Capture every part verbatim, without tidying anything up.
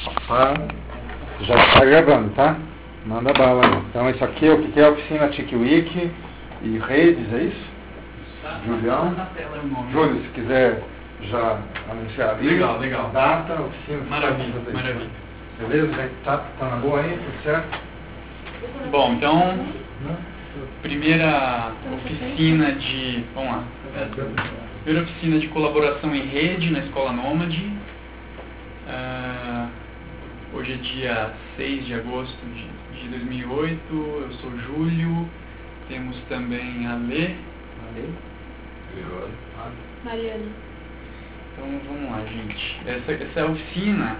Opa. Já está gravando, tá? Manda bala aí. Então isso aqui é o que é a oficina TicWiki e redes, é isso? Tá, Julião? tá na tela o nome. Júlio, se quiser já anunciar ali. Legal, legal. Data, oficina. Maravilha, fazer maravilha. isso. Beleza? Tá, tá na boa aí? Tudo certo? Bom, então, Não? primeira oficina de... Vamos lá. Primeira oficina de colaboração em rede na Escola Nômade. Ah, hoje é dia seis de agosto de, de dois mil e oito. Eu sou o Júlio. Temos também a Lê. A Lê? Mariana. Então vamos lá, gente. Essa, essa oficina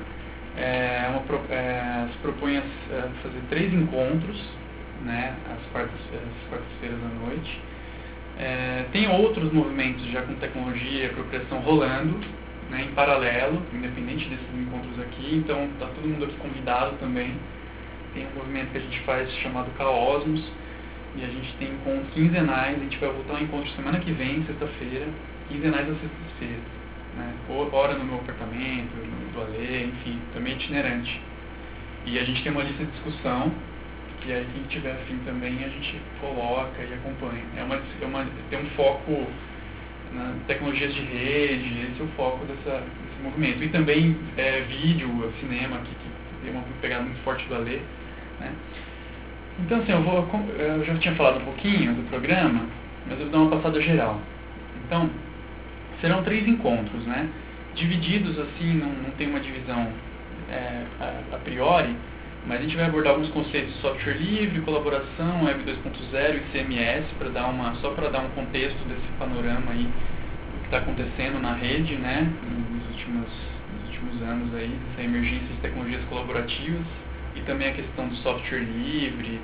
é uma, pro- é, se propõe a, a fazer três encontros, né, às quartas-feiras, às quartas-feiras à noite. É, tem outros movimentos já com tecnologia e apropriação rolando, né, em paralelo, independente desses encontros aqui. Então está todo mundo aqui convidado também. Tem um movimento que a gente faz chamado Caosmos, e a gente tem encontros quinzenais. A gente vai voltar ao encontro semana que vem, sexta-feira, quinzenais às sextas-feiras, né? Hora no meu apartamento, no do Alê, enfim, também itinerante. E a gente tem uma lista de discussão, que aí quem tiver afim também a gente coloca e acompanha. É uma, é uma, tem um foco na tecnologias de rede, esse é o foco dessa, desse movimento. E também é, vídeo, cinema, que, que tem uma pegada muito forte do Alê, né? Então, assim, eu, vou, eu já tinha falado um pouquinho do programa, mas eu vou dar uma passada geral. Então, serão três encontros, né? Divididos, assim, não, não tem uma divisão é, a, a priori, mas a gente vai abordar alguns conceitos de software livre, colaboração, Web dois ponto zero e C M S, para dar uma, só para dar um contexto desse panorama aí, do que está acontecendo na rede, né? Nos últimos, nos últimos anos aí, essa emergência de tecnologias colaborativas. E também a questão do software livre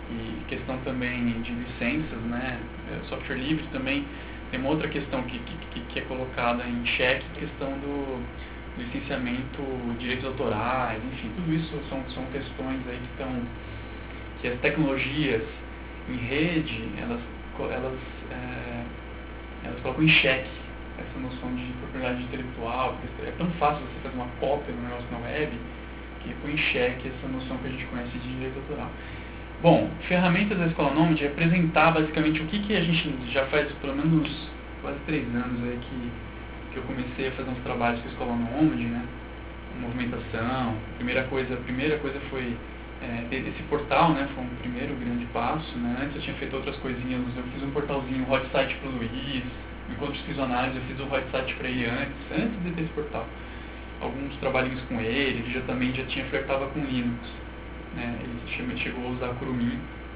e questão também de licenças, né? O software livre também tem uma outra questão que, que, que é colocada em xeque, questão do licenciamento, direitos autorais, enfim, tudo isso são, são questões aí que estão, que as tecnologias em rede, elas, elas, é, elas colocam em xeque essa noção de propriedade intelectual, porque é tão fácil você fazer uma cópia do negócio na web, que põe em xeque essa noção que a gente conhece de direito autoral. Bom, ferramentas da Escola Nômade é apresentar basicamente o que, que a gente já faz pelo menos quase três anos aí que, que eu comecei a fazer uns trabalhos com a Escola Nômade, né? Movimentação. Primeira coisa, a primeira coisa foi é, ter esse portal, né? Foi um primeiro grande passo, né? Antes eu tinha feito outras coisinhas, eu fiz um portalzinho, um hot site para o Luiz, enquanto fiz análise eu fiz um hot site para ele antes, antes de ter esse portal. Alguns trabalhinhos com ele, ele já também já tinha flertava com Linux, né? Ele chegou a usar Kurumin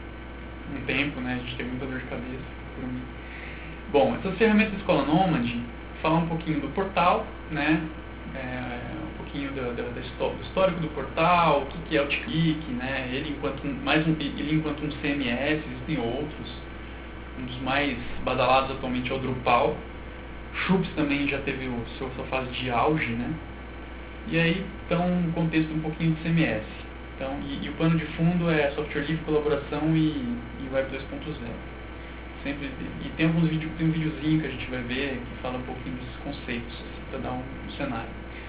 um tempo, né? A gente teve muita dor de cabeça com Kurumin. Bom, essas ferramentas da Escola Nômade, falar um pouquinho do portal, né? É, um pouquinho do, do, do histórico do portal, o que, que é o TicWiki, né? Ele enquanto um, mais um, ele enquanto um C M S, existem outros. Um dos mais badalados atualmente é o Drupal. Chups também já teve o seu, sua fase de auge, né? E aí, então, um contexto um pouquinho de C M S. Então, e, e o pano de fundo é software livre, colaboração e, e Web dois ponto zero. Sempre, e tem alguns vídeos, tem um videozinho que a gente vai ver que fala um pouquinho desses conceitos, assim, para dar um, um cenário.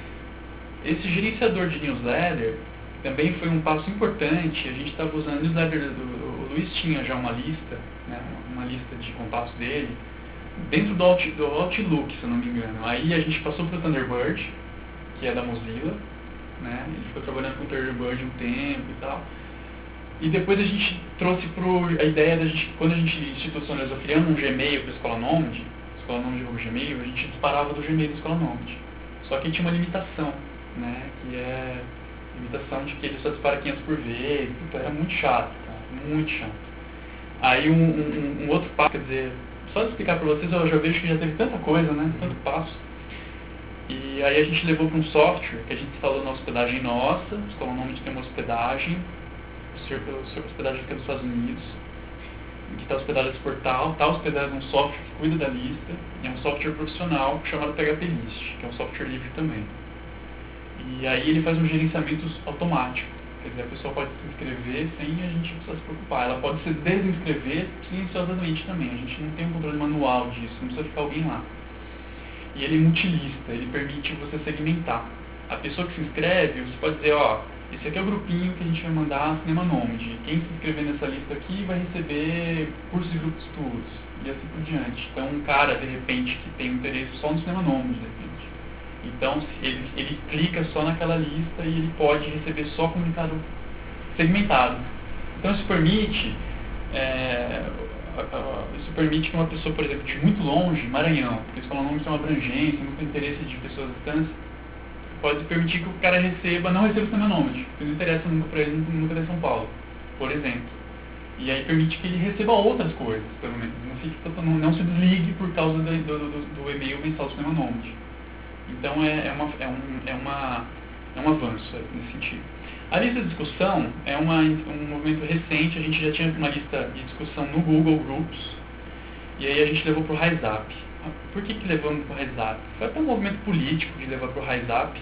Esse gerenciador de newsletter também foi um passo importante. A gente estava usando a newsletter do, do... O Luiz tinha já uma lista, né, uma, uma lista de contatos dele, dentro do, Out, do Outlook, se eu não me engano. Aí a gente passou para o Thunderbird, que é da Mozilla, né? Ele ficou trabalhando com o Thunderbird um tempo e tal. E depois a gente trouxe pro, a ideia da gente, quando a gente institucionalizou, criando um Gmail para a Escola Nômade, Escola Nômade ou Gmail, a gente disparava do Gmail da Escola Nômade. Só que tinha uma limitação, né? Que é a limitação de que ele só dispara quinhentos por vez. Puta, era muito chato, cara, muito chato. Aí um, um, um outro passo, quer dizer, só de explicar para vocês, eu já vejo que já teve tanta coisa, né? Tanto passo. E aí a gente levou para um software que a gente instalou na hospedagem nossa. A Escola Nômade tem uma hospedagem, a hospedagem que é dos Estados Unidos, que está hospedado nesse portal, está hospedado num software que cuida da lista, e é um software profissional chamado P H P List, que é um software livre também. E aí ele faz um gerenciamento automático, quer dizer, a pessoa pode se inscrever sem a gente precisar se preocupar. Ela pode se desinscrever silenciosamente também, a gente não tem um controle manual disso, não precisa ficar alguém lá. E ele é multilista, ele permite você segmentar. a pessoa que se inscreve, você pode dizer, ó, esse aqui é o grupinho que a gente vai mandar Cinema Nômade. Quem se inscrever nessa lista aqui vai receber curso de grupo de estudos, e assim por diante. Então, um cara, de repente, que tem interesse só no Cinema Nômade, de repente. Então, ele, ele clica só naquela lista e ele pode receber só comunicado segmentado. Então, isso permite, é, isso permite que uma pessoa, por exemplo, de muito longe, Maranhão, porque a Escola Nômade tem uma abrangência, muito interesse de pessoas distantes, pode permitir que o cara receba, não receba o Cinema Nômade, porque não interessa nunca para ele, nunca de São Paulo, por exemplo. E aí permite que ele receba outras coisas, pelo menos. Não, fique, não, não se desligue por causa do, do, do, do e-mail mensal do Cinema Nômade. Então é, é, uma, é, um, é, uma, é um avanço nesse sentido. A lista de discussão é uma, um movimento recente, a gente já tinha uma lista de discussão no Google Groups, e aí a gente levou para o RiseUp. Por que, que levamos para o RiseUp? Foi até um movimento político de levar para o RiseUp.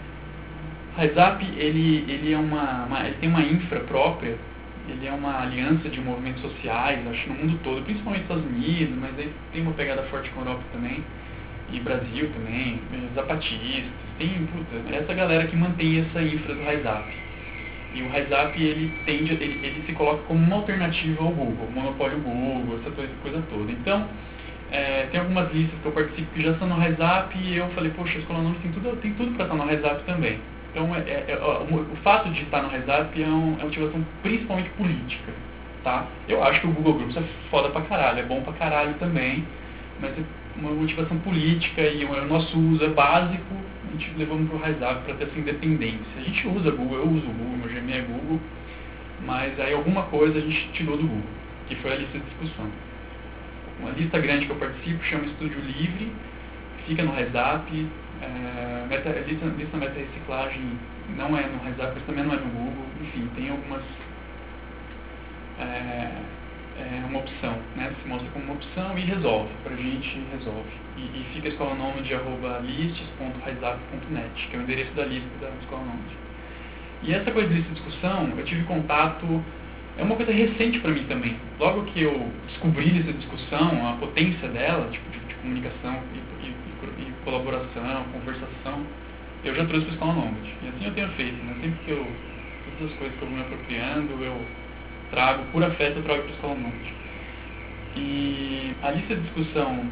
O RiseUp, ele, ele, é uma, uma, ele tem uma infra própria, ele é uma aliança de movimentos sociais, acho no mundo todo, principalmente nos Estados Unidos, mas aí tem uma pegada forte com a Europa também, e Brasil também, zapatistas, tem, puta, essa galera que mantém essa infra do RiseUp. E o RiseUp, ele, tende, ele, ele se coloca como uma alternativa ao Google, monopólio Google, essa coisa, coisa toda. Então, é, tem algumas listas que eu participo que já estão no RiseUp e eu falei, poxa, a Escola Nômade tem tudo, tem tudo para estar no RiseUp também. Então, é, é, o, o fato de estar no RiseUp é, um, é uma motivação principalmente política, tá? Eu acho que o Google Groups é foda pra caralho, é bom pra caralho também, mas é uma motivação política e o nosso uso é básico, a gente levamos para o RiseUp para ter essa independência. A gente usa Google, eu uso o Google, meu Gmail é Google, mas aí alguma coisa a gente tirou do Google, que foi a lista de discussão. Uma lista grande que eu participo chama Estúdio Livre, fica no RiseUp, é, meta, lista, lista meta reciclagem não é no RiseUp, mas também não é no Google, enfim, tem algumas, é, é uma opção, né, se mostra como uma opção e resolve, pra gente resolve. E, e fica a escola nômade arroba lists ponto riseup ponto net, que é o endereço da lista da Escola Nômade. E essa coisa de lista de discussão, eu tive contato, é uma coisa recente para mim também. Logo que eu descobri essa discussão, a potência dela, tipo, de, de comunicação e, e, e colaboração, conversação, eu já trouxe para a Escola Nômade. E assim eu tenho feito, né? Sempre que eu, todas as coisas que eu vou me apropriando, eu trago, por afeto, eu trago para a Escola Nômade. E a lista de discussão,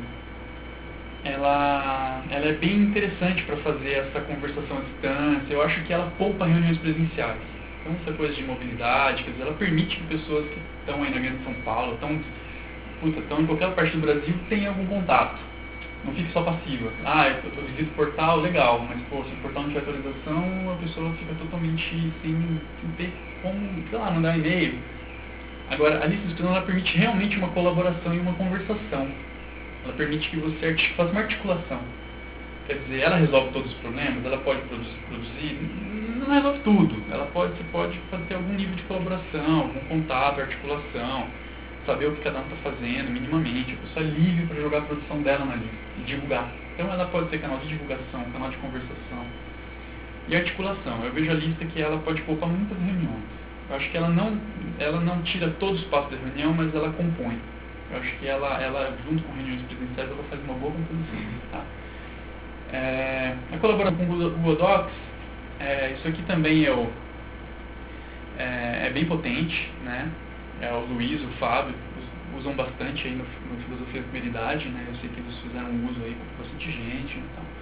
ela, ela é bem interessante para fazer essa conversação à distância. Eu acho que ela poupa reuniões presenciais. Então, essa coisa de mobilidade, quer dizer, ela permite que pessoas que estão aí na Grande São Paulo, estão, puta, estão em qualquer parte do Brasil, tenham algum contato. Não fique só passiva. Ah, eu, eu visito o portal, legal, mas pô, se o portal não tiver atualização, a pessoa fica totalmente sem, sem ter como, sei lá, mandar um e-mail. Agora, a lista de discussão, ela permite realmente uma colaboração e uma conversação. Ela permite que você faça uma articulação. Quer dizer, ela resolve todos os problemas, ela pode produzir, não resolve tudo. Ela pode, você pode ter algum nível de colaboração, algum contato, articulação, saber o que cada um está fazendo minimamente. A pessoa é livre para jogar a produção dela na lista e divulgar. Então ela pode ser canal de divulgação, canal de conversação. E articulação, eu vejo a lista que ela pode poupar muitas reuniões. Eu acho que ela não, ela não tira todo o espaço da reunião, mas ela compõe. Eu acho que ela, ela junto com reuniões presenciais, ela faz uma boa composição. Tá? É, a colaboração com o Google Docs, é, isso aqui também é, o, é, é bem potente, né? É, o Luiz, o Fábio, usam bastante aí no, no Filosofia da Primeira Idade, né? Eu sei que eles fizeram uso aí com bastante gente e tal.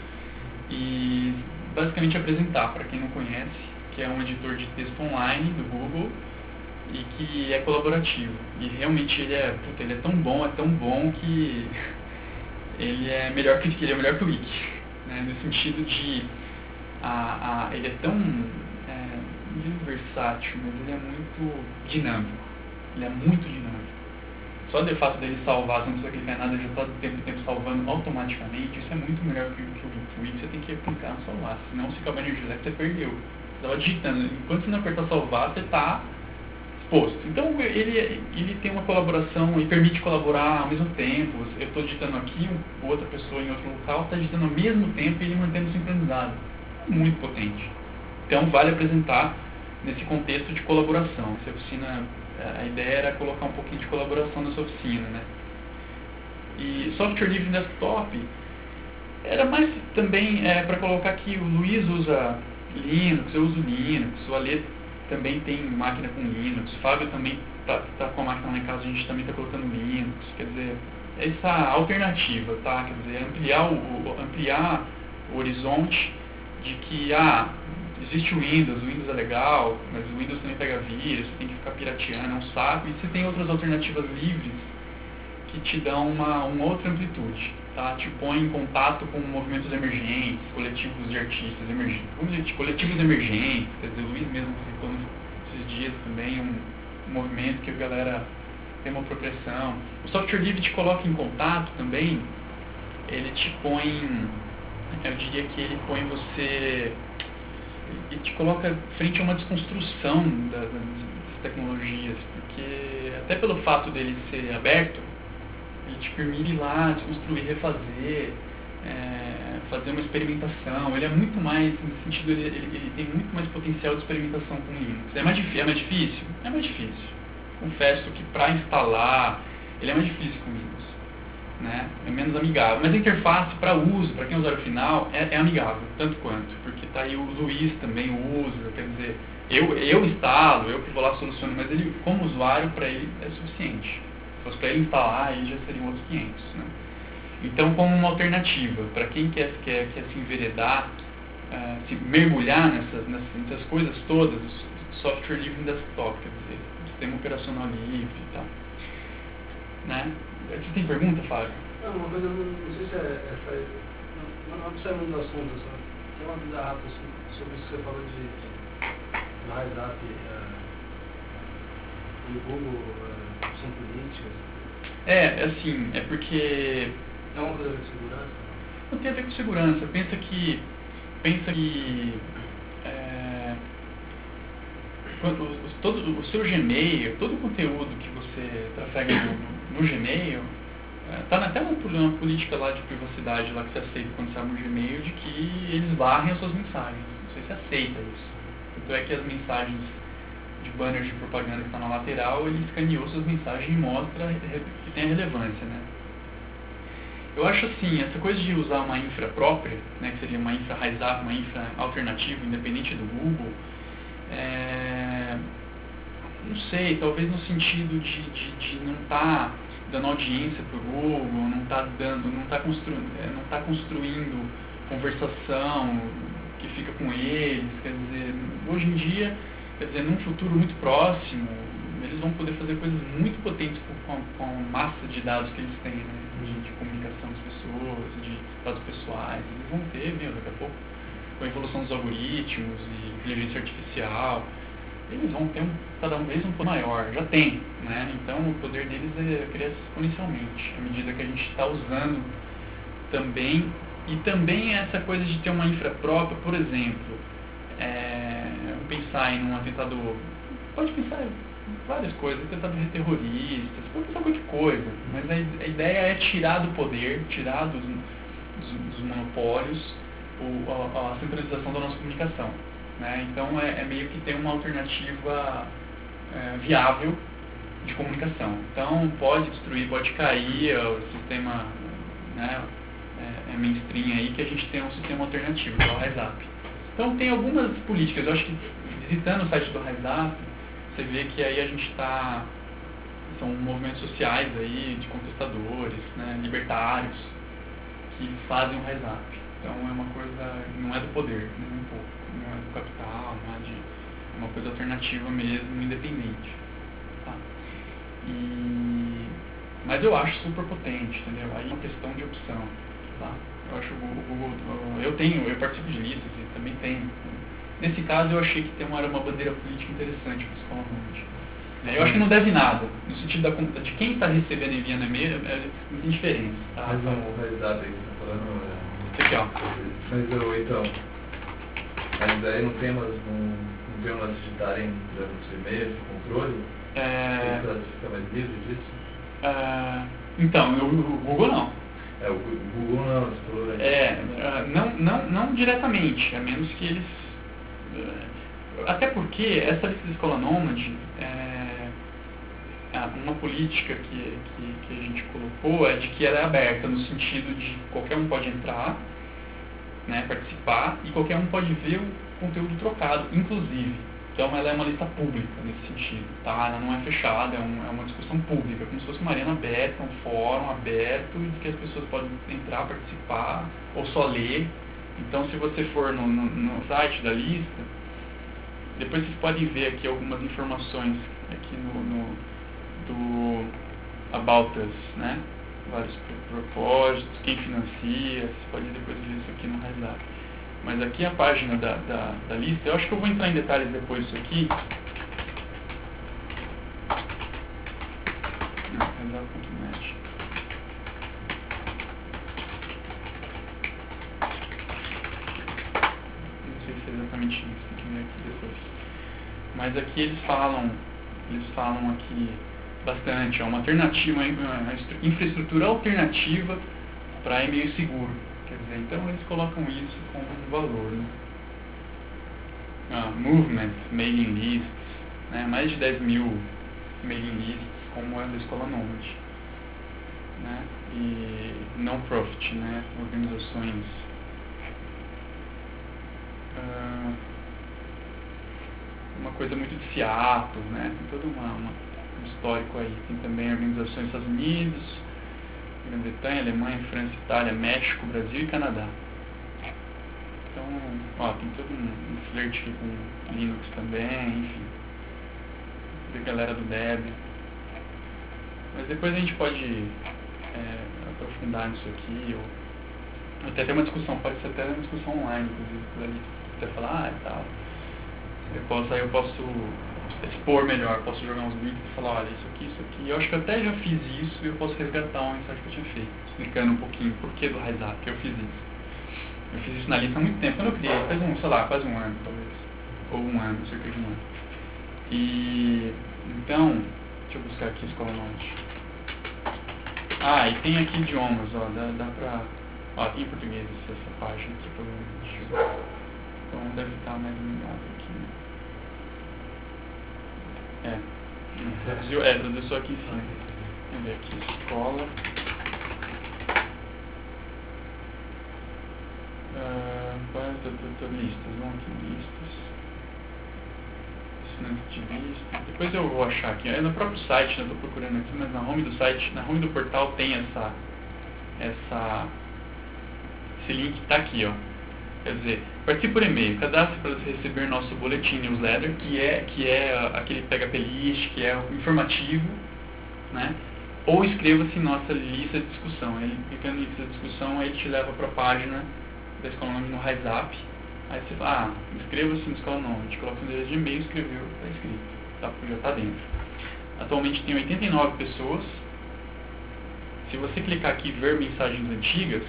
E basicamente apresentar, para quem não conhece, que é um editor de texto online do Google, e que é colaborativo. E realmente ele é, puta, ele é tão bom, é tão bom que ele é melhor que, ele é melhor que o Wiki, né? No sentido de a, a, ele é tão é, não digo versátil, mas ele é muito dinâmico. Ele é muito dinâmico. Só o fato dele salvar, você não precisa clicar em nada, já está o tempo, tempo salvando automaticamente, isso é muito melhor que, que o Wiki. Você tem que clicar no salvar, senão se acabar a energia elétrica, você perdeu. Você estava digitando, enquanto você não apertar salvar, você está exposto. Então ele, ele tem uma colaboração e permite colaborar ao mesmo tempo. Eu estou digitando aqui, um, outra pessoa em outro local está digitando ao mesmo tempo e ele mantendo sincronizado. Muito potente. Então vale apresentar nesse contexto de colaboração. Essa oficina, a ideia era colocar um pouquinho de colaboração nessa oficina, né? E software livre desktop, Era mais também é, para colocar que o Luiz usa Linux, eu uso Linux, o Alê também tem máquina com Linux, o Fábio também está tá com a máquina lá em casa, a gente também está colocando Linux, quer dizer, essa alternativa, tá? Quer dizer, ampliar o, o, ampliar o horizonte de que, ah, existe o Windows, o Windows é legal, mas o Windows também pega vírus, você tem que ficar pirateando, é um saco, e você tem outras alternativas livres que te dão uma, uma outra amplitude, tá? Te põe em contato com movimentos emergentes, coletivos de artistas emergentes, coletivos emergentes, quer dizer, o Luiz mesmo citou esses dias também um, um movimento que a galera tem uma apropriação. O software livre te coloca em contato também, ele te põe, eu diria que ele põe você, ele te coloca frente a uma desconstrução das, das tecnologias, porque até pelo fato dele ser aberto, ele te permite ir lá, desconstruir, refazer, é, fazer uma experimentação. Ele é muito mais, no sentido, ele, ele, ele tem muito mais potencial de experimentação com Linux. É mais, é mais difícil? É mais difícil. Confesso que para instalar, ele é mais difícil com Linux, né? É menos amigável. Mas a interface para uso, para quem é usuário final, é, é amigável, tanto quanto. Porque tá aí o Luiz também usa, quer dizer, eu, eu instalo, eu que vou lá soluciono, mas ele, como usuário, para ele é suficiente. Se fosse para ele instalar, aí já seriam outros quinhentos. Né? Então, como uma alternativa, para quem quer, quer, quer se enveredar, uh, se mergulhar nessas, nessas, nessas coisas todas, software livre em desktop, quer dizer, sistema operacional livre e tal. Né? Você tem pergunta, Fábio? Não, uma coisa, não, não sei se é essa. Não, não precisa muito do assunto, só tem uma dúvida rápida sobre isso que você falou de do RiseUp uh, e o Google. Uh, são políticas? É, assim, é porque... É uma coisa de segurança? Não tem a ver com segurança. Pensa que... Pensa que... É, quando, o, todo, o seu Gmail, todo o conteúdo que você trafega no, no, no Gmail, está é, até uma, uma política lá de privacidade lá que você aceita quando você abre o Gmail, de que eles barrem as suas mensagens. Não sei se você aceita isso. Tanto é que as mensagens de banners de propaganda que está na lateral, ele escaneou suas mensagens e mostra que tem a relevância, né? Eu acho assim, essa coisa de usar uma infra própria, né, que seria uma infra RiseUp, uma infra alternativa, independente do Google, é, não sei, talvez no sentido de, de, de não estar tá dando audiência para o Google, não está dando, não está construindo, não tá construindo conversação que fica com eles, quer dizer, hoje em dia, quer dizer, num futuro muito próximo, eles vão poder fazer coisas muito potentes com, com, com a massa de dados que eles têm, né? De, de comunicação das pessoas, de dados pessoais. Eles vão ter, meu, daqui a pouco, com a evolução dos algoritmos e inteligência artificial, eles vão ter um, cada um deles um poder maior, já tem, né? Então o poder deles é, cresce exponencialmente, à medida que a gente está usando também, e também essa coisa de ter uma infra própria, por exemplo, é, pensar em um atentado, pode pensar em várias coisas, atentado de terroristas, pode pensar em qualquer coisa, mas a, a ideia é tirar do poder, tirar dos, dos, dos monopólios o, a, a centralização da nossa comunicação. Né? Então é, é meio que ter uma alternativa é, viável de comunicação. Então pode destruir, pode cair o sistema, né, é, é mainstream aí, que a gente tem um sistema alternativo, que é o RiseUp. Então tem algumas políticas, eu acho que visitando o site do RiseUp, você vê que aí a gente está, são movimentos sociais aí, de contestadores, né, libertários, que fazem o RiseUp. Então é uma coisa, não é do poder, né, um pouco, não é do capital, não é de, é uma coisa alternativa mesmo, independente. Tá? E, mas eu acho super potente, entendeu? Aí é uma questão de opção. Tá? Eu acho o Google, eu tenho, eu participo de listas e também tenho. Nesse caso eu achei que tem uma, era uma bandeira política interessante para a escola Nômade. É, eu acho que não deve nada, no sentido da conta de quem está recebendo enviando e-mail, é, não tem diferença. Tá? Mas não, o RiseUp aí que você está falando é... Aqui, ó. Mas eu, então, mas aí não tem umas, não, não tem umas digitarem dando os e-mails de controle? É... Para ficar mais livre disso? É... Então, o, o Google não. É, o Google não, você falou aí. É, não, não, não diretamente, a menos que eles... Até porque essa lista de escola nômade, é, uma política que, que, que a gente colocou é de que ela é aberta, no sentido de qualquer um pode entrar, né, participar, e qualquer um pode ver o conteúdo trocado, inclusive. Então ela é uma lista pública nesse sentido, tá? Ela não é fechada, é, um, é uma discussão pública, como se fosse uma arena aberta, um fórum aberto, em que as pessoas podem entrar, participar, ou só ler. Então se você for no, no, no site da lista, depois vocês podem ver aqui algumas informações aqui no, no do About Us, né? Vários propósitos, quem financia, você pode depois ver isso aqui no RaiZap. Mas aqui a página da, da, da lista, eu acho que eu vou entrar em detalhes depois disso aqui. Não, raizap ponto net. Não sei se é exatamente isso, tem que ver aqui depois. Mas aqui eles falam, eles falam aqui bastante, é uma alternativa, uma infraestrutura alternativa para e-mail seguro. Quer dizer, então eles colocam isso como um valor, né? Ah, movement, mailing lists, né? Mais de dez mil mailing lists, como é da Escola Nômade, né? E non-profit, né? Organizações. Ah, uma coisa muito de Seattle, né? Tem todo uma, uma, um histórico aí. Tem também organizações dos Estados Unidos, Grã-Bretanha, Alemanha, França, Itália, México, Brasil e Canadá. Então, ó, tem todo um, um flerte aqui com Linux também, enfim. Tem a galera do Deb. Mas depois a gente pode é, aprofundar nisso aqui, ou até ter uma discussão, pode ser até uma discussão online, inclusive, por ali. Você falar, ah, e tal. Eu posso, aí eu posso expor melhor, posso jogar uns links e falar, olha, isso aqui, isso aqui. Eu acho que eu até já fiz isso e eu posso resgatar uma mensagem que eu tinha feito, explicando um pouquinho por que do RaiZap, que eu fiz isso. Eu fiz isso na lista há muito tempo, quando eu criei, faz um, sei lá, faz um ano, talvez. Ou um ano, cerca de um ano. E, então, deixa eu buscar aqui Escola Nômade. Ah, e tem aqui idiomas, ó, dá, dá pra... Ó, tem em português essa página aqui, provavelmente. Então deve estar mais animado aqui, né? É, traduziu, é, traduziu só aqui em cima. Vamos ver aqui, escola. Ah, listas, vamos aqui, listas. Assinantes de lista. Depois eu vou achar aqui, é no próprio site, né? Estou procurando aqui, mas na home do site, na home do portal tem essa, essa, esse link que está aqui, ó. Quer dizer, participe por e-mail, cadastre para receber nosso boletim newsletter, que é, que é aquele pega playlist, que é o informativo, né? Ou inscreva-se em nossa lista de discussão. Ele, clicando em lista de discussão, aí te leva para a página da Escola Nômade no RaiZap. Aí você fala, ah, inscreva-se na Escola Nômade, coloca o endereço de e-mail, escreveu, está inscrito, tá, já está dentro. Atualmente tem oitenta e nove pessoas. Se você clicar aqui e ver mensagens antigas,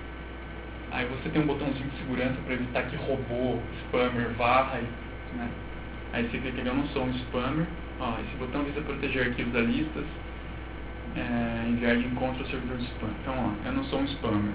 aí você tem um botãozinho de segurança para evitar que robô, spammer, varra, né? Aí você clica, eu não sou um spammer. Ó, esse botão visa proteger arquivos da lista, é, enviar de encontro ao servidor de spam. Então, ó, eu não sou um spammer.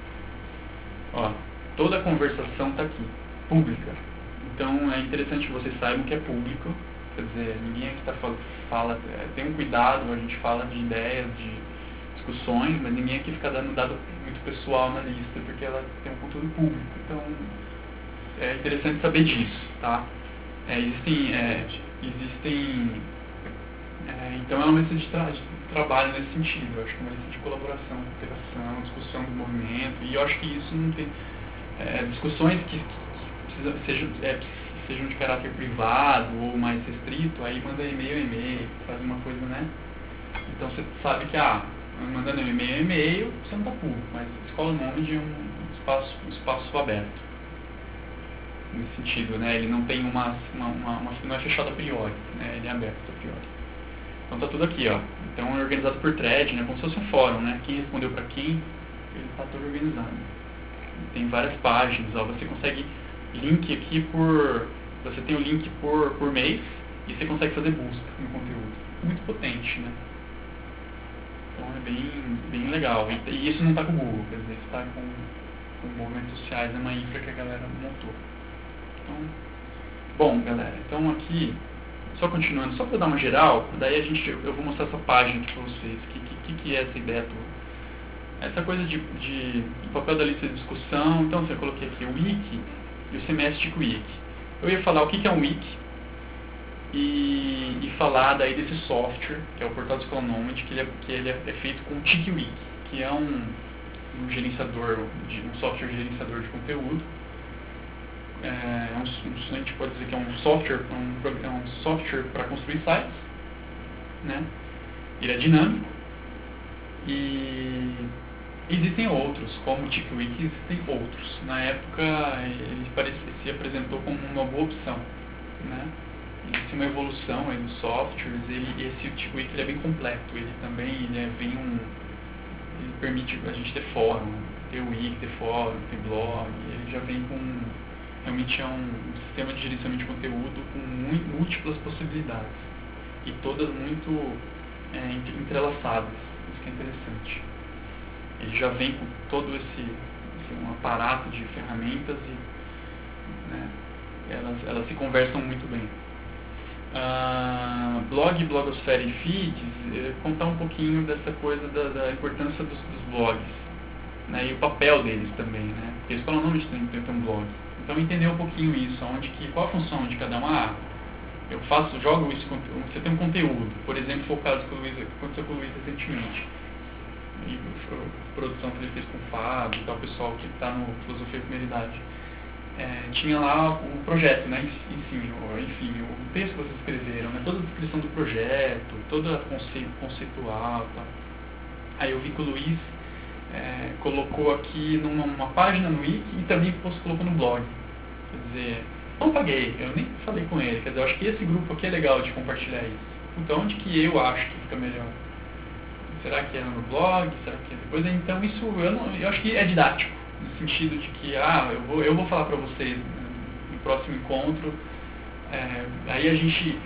Ó, toda a conversação está aqui, pública. Então, é interessante que vocês saibam que é público. Quer dizer, ninguém aqui tá fala, fala é, tem um cuidado, a gente fala de ideias, de discussões, mas ninguém aqui fica dando dado muito pessoal na lista, porque ela tem um conteúdo público. Então, é interessante saber disso, tá? É, existem, é, existem é, então é uma lista de, tra de trabalho nesse sentido. Eu acho que é uma lista de colaboração, interação, discussão do movimento, e eu acho que isso não tem é, discussões que, que precisa, sejam, é, sejam de caráter privado ou mais restrito, aí manda e-mail, e-mail, faz uma coisa, né? Então você sabe que, ah, mandando e-mail, e-mail, você não está público, mas Escola Nômade é um espaço, um espaço aberto. Nesse sentido, né? Ele não tem uma, uma, uma, uma não é fechado a priori, né? Ele é aberto a priori. Então tá tudo aqui, ó. Então é organizado por thread, né? Como se fosse um fórum, né? Quem respondeu para quem, ele está todo organizado. Tem várias páginas, ó. Você consegue link aqui por, você tem o link por, por mês e você consegue fazer busca no conteúdo. Muito potente, né? Então é bem, bem legal. E, e isso não está com o Google, quer dizer, está com, com movimentos sociais, é uma infra que a galera montou. Então, bom, galera, então aqui, só continuando, só para dar uma geral, daí a gente, eu vou mostrar essa página aqui para vocês, o que, que, que é essa ideia toda. Essa coisa de, de, do papel da lista de discussão, então assim, eu coloquei aqui o wiki e o semestic wiki. Eu ia falar o que, que é um wiki e, e falar daí desse software, que é o portal do Escola Nômade, que ele é, que ele é feito com o TikiWiki, que é um, um gerenciador, de, um software gerenciador de conteúdo. É um, um, a gente pode dizer que é um software, um, é um software para construir sites, né? Ele é dinâmico e existem outros, como o TikiWiki, existem outros. Na época ele parecia, se apresentou como uma boa opção, né? Existe uma evolução aí dos softwares, ele, esse TikiWiki ele é bem completo, ele também ele é bem um, ele permite a gente ter fórum, ter wiki, ter fórum, ter blog, ele já vem com realmente é um sistema de gerenciamento de conteúdo com muito, múltiplas possibilidades e todas muito é, entrelaçadas, isso que é interessante. Ele já vem com todo esse, esse um aparato de ferramentas e né, elas, elas se conversam muito bem. Uh, blog, blogosfera e feeds, eh, contar um pouquinho dessa coisa da, da importância dos, dos blogs, né, e o papel deles também, né, porque eles falam, não, a gente tem que ter um blog. Então entender um pouquinho isso, onde que, qual a função de cada uma. Ah, eu faço, jogo isso, você tem um conteúdo, por exemplo, foi o caso que, o Luiz, que aconteceu com o Luiz recentemente. E a produção que ele fez com o Fábio, tal, o pessoal que está no Filosofia e Primeira Idade. É, tinha lá o projeto, né, enfim, o, enfim, o texto que vocês escreveram, né, toda a descrição do projeto, toda a conceito, conceitual, tal. Aí eu vi que o Luiz é, colocou aqui numa uma página no Wiki e também colocou no blog. Quer dizer, não paguei, eu nem falei com ele, quer dizer, eu acho que esse grupo aqui é legal de compartilhar isso. Então, onde que eu acho que fica melhor? Será que é no blog? Será que é depois? Então, isso eu, não, eu acho que é didático, no sentido de que, ah, eu vou, eu vou falar para vocês no próximo encontro, é, aí a gente,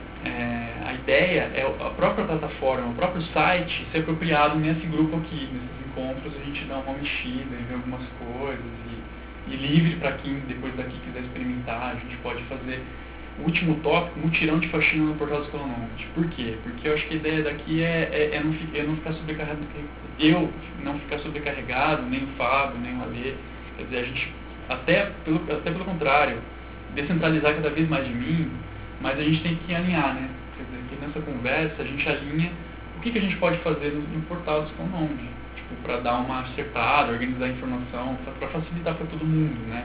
é, a ideia é a própria plataforma, o próprio site ser apropriado nesse grupo aqui, nesses encontros, a gente dá uma mexida e ver algumas coisas, e, e livre para quem depois daqui quiser experimentar, a gente pode fazer. O último tópico, mutirão de faxina no portal do Escola Nômade. Por quê? Porque eu acho que a ideia daqui é, é, é, não, é não ficar sobrecarregado, eu não ficar sobrecarregado, nem o Fábio, nem o Alê. Quer dizer, a gente, até pelo, até pelo contrário, descentralizar cada vez mais de mim, mas a gente tem que alinhar, né? Quer dizer, que nessa conversa a gente alinha o que, que a gente pode fazer no, no portal do Escola Nômade, tipo, para dar uma acertada, organizar a informação, para facilitar para todo mundo, né?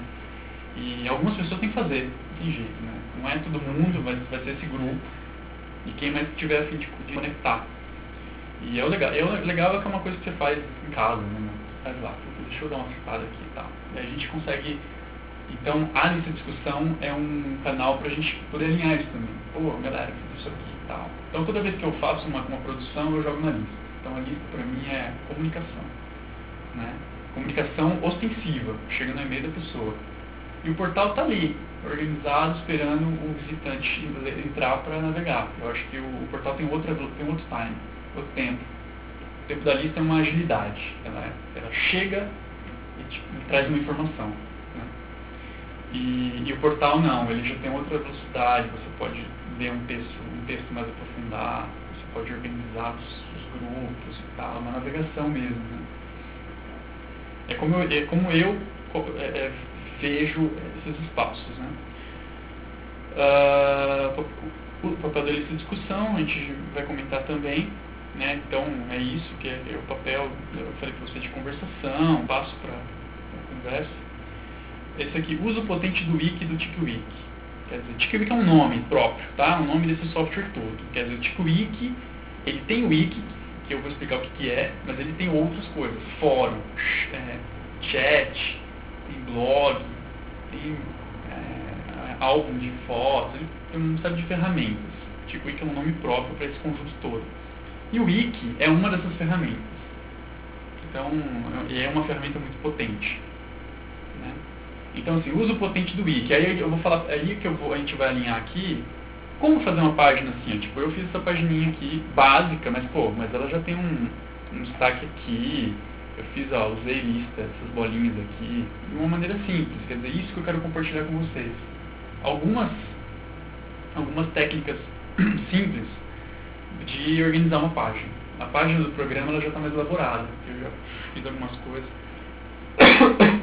E algumas pessoas têm que fazer, não tem jeito, né? Não é todo mundo, mas vai ser esse grupo. E quem mais tiver a fim de, de conectar. E é o legal, é o legal é que é uma coisa que você faz em casa, né? Faz lá, deixa eu dar uma acertada aqui e tal. E a gente consegue. Então, a lista de discussão é um canal para a gente poder alinhar isso também. Pô, galera, fiz isso aqui e tal. Então, toda vez que eu faço uma, uma produção, eu jogo uma lista. Então, a lista para mim é comunicação, né? Comunicação ostensiva, chega no e-mail da pessoa. E o portal está ali, organizado, esperando o visitante entrar para navegar. Eu acho que o, o portal tem, outra, tem outro time, outro tempo. O tempo da lista é uma agilidade. Ela, ela chega e, tipo, e traz uma informação. Né? E, e o portal não, ele já tem outra velocidade. Você pode ler um texto, um texto mais aprofundado, você pode organizar os, os grupos e tal. É uma navegação mesmo. Né? É como eu... É como eu é, é, vejo esses espaços, né? Uh, o papel da lista de discussão a gente vai comentar também, né? Então é isso que é, é o papel, eu falei para você, de conversação, passo para a conversa. Esse aqui, uso potente do wiki e do TikiWiki. Quer dizer, TikiWiki é um nome próprio, tá? O nome desse software todo. Quer dizer, o TikiWiki, ele tem o wiki, que eu vou explicar o que, que é, mas ele tem outras coisas, fórum, é, chat, tem blog, tem é, álbum de fotos, tem uma série de ferramentas. O TikiWiki é um nome próprio para esse conjunto todo. E o Wiki é uma dessas ferramentas. Então, é uma ferramenta muito potente. Né? Então, assim, uso potente do Wiki. Aí eu vou falar, aí que eu vou, a gente vai alinhar aqui, como fazer uma página assim. Tipo, eu fiz essa pagininha aqui, básica, mas, pô, mas ela já tem um, um destaque aqui. Eu fiz, ó, usei lista, essas bolinhas aqui, de uma maneira simples, quer dizer, isso que eu quero compartilhar com vocês. Algumas, algumas técnicas simples de organizar uma página. A página do programa ela já está mais elaborada, eu já fiz algumas coisas.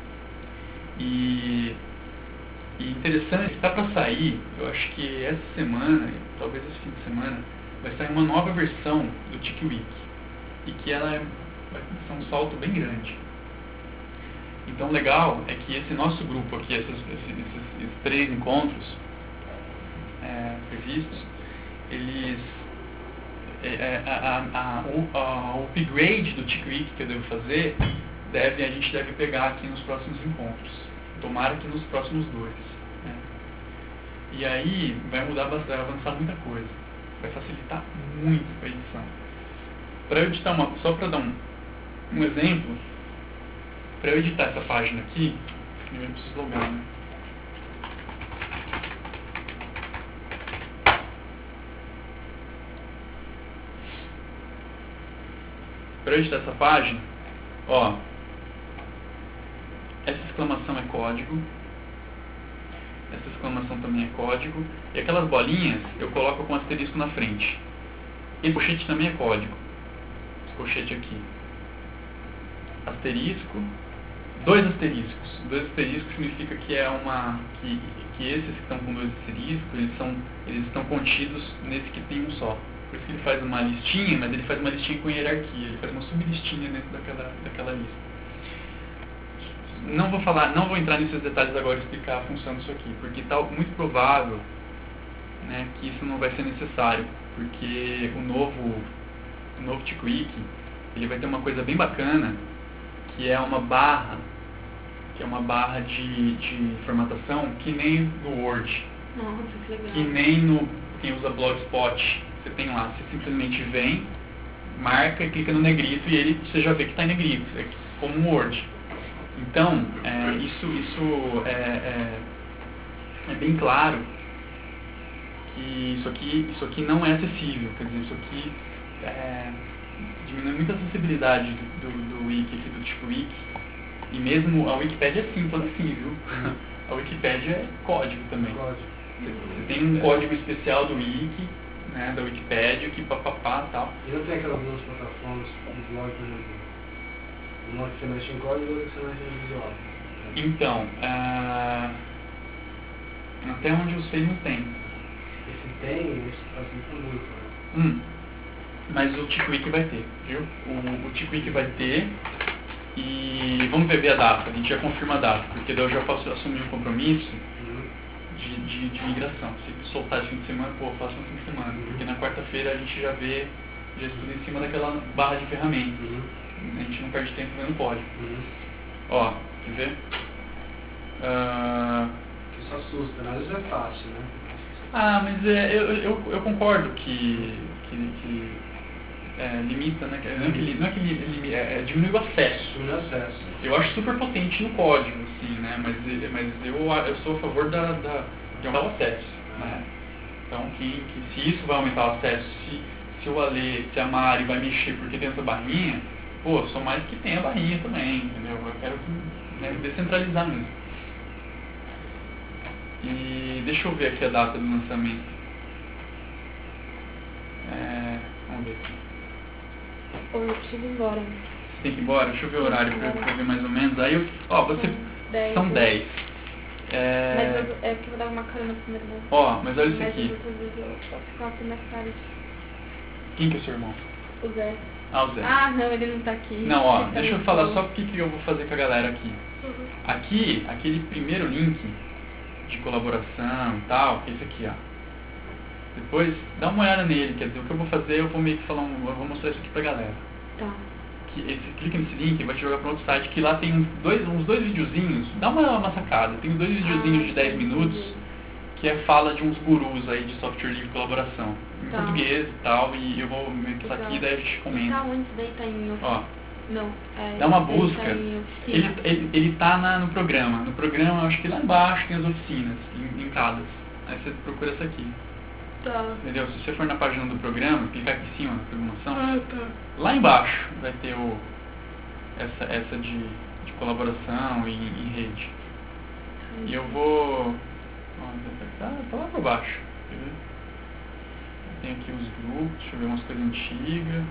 E, e interessante, está para sair, eu acho que essa semana, talvez esse fim de semana, vai sair uma nova versão do TickWiki. E que ela é, vai ser um salto bem grande. Então, o legal é que esse nosso grupo aqui, esses, esses, esses três encontros é, previstos, eles, é, a, a, a, o, a, o upgrade do TickWiki que eu devo fazer, deve, a gente deve pegar aqui nos próximos encontros. Tomara que nos próximos dois. Né? E aí, vai mudar bastante, vai avançar muita coisa. Vai facilitar muito a edição. Para eu editar uma, só para dar um, um exemplo, para eu editar essa página aqui, eu preciso logar, né? Para eu editar essa página, ó, essa exclamação é código, essa exclamação também é código, e aquelas bolinhas eu coloco com asterisco na frente. Esse colchete também é código, esse colchete aqui. Asterisco, dois asteriscos. Dois asteriscos significa que é uma que, que esses que estão com dois asteriscos, eles são eles estão contidos nesse que tem um só. Por isso que ele faz uma listinha, mas ele faz uma listinha com hierarquia, ele faz uma sublistinha dentro daquela daquela lista. Não vou falar, não vou entrar nesses detalhes agora e explicar a função disso aqui, porque está muito provável, né, que isso não vai ser necessário, porque o novo o novo TickWiki, ele vai ter uma coisa bem bacana, que é uma barra, que é uma barra de, de formatação, que nem no Word, Nossa, que legal. que nem no quem usa Blogspot, você tem lá, você simplesmente vem, marca e clica no negrito e ele você já vê que está em negrito, é como um Word. Então, é, isso, isso é, é, é bem claro que isso aqui, isso aqui não é acessível, quer dizer, isso aqui é, diminui muito a acessibilidade do, do, do Wiki, aqui, do TickWiki, e mesmo a Wikipédia é simples assim, viu? A Wikipédia é código também. Código. Você, você tem um código especial do Wiki, né, da Wikipédia, que papapá e tal. E não tem aquelas duas plataformas do blog, por exemplo? Uma que você mexe em código e outra que você mexe em visual. Então, ah, até onde eu sei não tem. E se tem, isso facilita muito, né? Hum, mas o TickWiki vai ter, viu? O, o TickWiki vai ter e vamos ver, ver a data, a gente já confirma a data, porque daí eu já posso assumir um compromisso Uhum. de, de, de migração. Se soltar esse fim de semana, pô, eu faço no fim de semana, porque na quarta-feira a gente já vê, já estuda em cima daquela barra de ferramentas. Uhum. A gente não perde tempo vendo código. Uhum. Ó, quer ver? Ah, Isso assusta, né? Às vezes é fácil, né? ah, mas é, eu, eu, eu concordo que, que, que é, limita, né? Não é que, li- não é que li- li- é, é, diminui o acesso. Diminui o acesso. Eu acho super potente no código, assim, né? Mas, mas eu, eu sou a favor da, da, de aumentar o acesso, né? Então, que, que, se isso vai aumentar o acesso, se, se o Ale, se a Mari vai mexer porque tem essa barrinha, pô, sou mais que tem a barrinha também, entendeu? Eu quero que, né, descentralizar mesmo. E deixa eu ver aqui a data do lançamento. É, vamos ver aqui. Ou eu preciso ir embora. Você tem que ir embora? Deixa eu ver o horário pra, pra ver mais ou menos. Aí eu, ó, você. São dez, São né? dez. Mas É, eu, é que eu vou dar uma carona pro meu irmão. ó, mas olha isso Mas aqui. as outras vezes eu posso ficar até mais tarde. Quem que é seu irmão? O Zé. Ah, o Zé. Ah, não, ele não tá aqui. Não, ó, Ele tá deixa eu no falar colo. só o que que eu vou fazer com a galera aqui. Uhum. Aqui, aquele primeiro link de colaboração e tal, que é esse aqui, ó. Depois, dá uma olhada nele, quer dizer, o que eu vou fazer, eu vou meio que falar, um, eu vou mostrar isso aqui pra galera. Tá. Que esse, clica nesse link e vai te jogar para outro site, que lá tem uns dois, uns dois videozinhos, dá uma, uma sacada, tem dois videozinhos Ah, de dez minutos, que é fala de uns gurus aí de software livre e colaboração, em Tá. português e tal, e eu vou ver isso aqui e daí a gente Tá comenta. onde daí tá em oficina? Ó, Não, é, dá uma ele busca, Tá em oficina. ele, ele, ele tá na, no programa, no programa eu acho que lá embaixo tem as oficinas, linkadas, aí você procura essa aqui. Tá. Entendeu? Se você for na página do programa, clicar aqui em cima na programação, Ah, tá. lá embaixo vai ter o, essa, essa de, de colaboração e em rede. E eu vou... Ó, tá, tá lá pra baixo. Quer ver? tem aqui os grupos, deixa eu ver umas coisas antigas.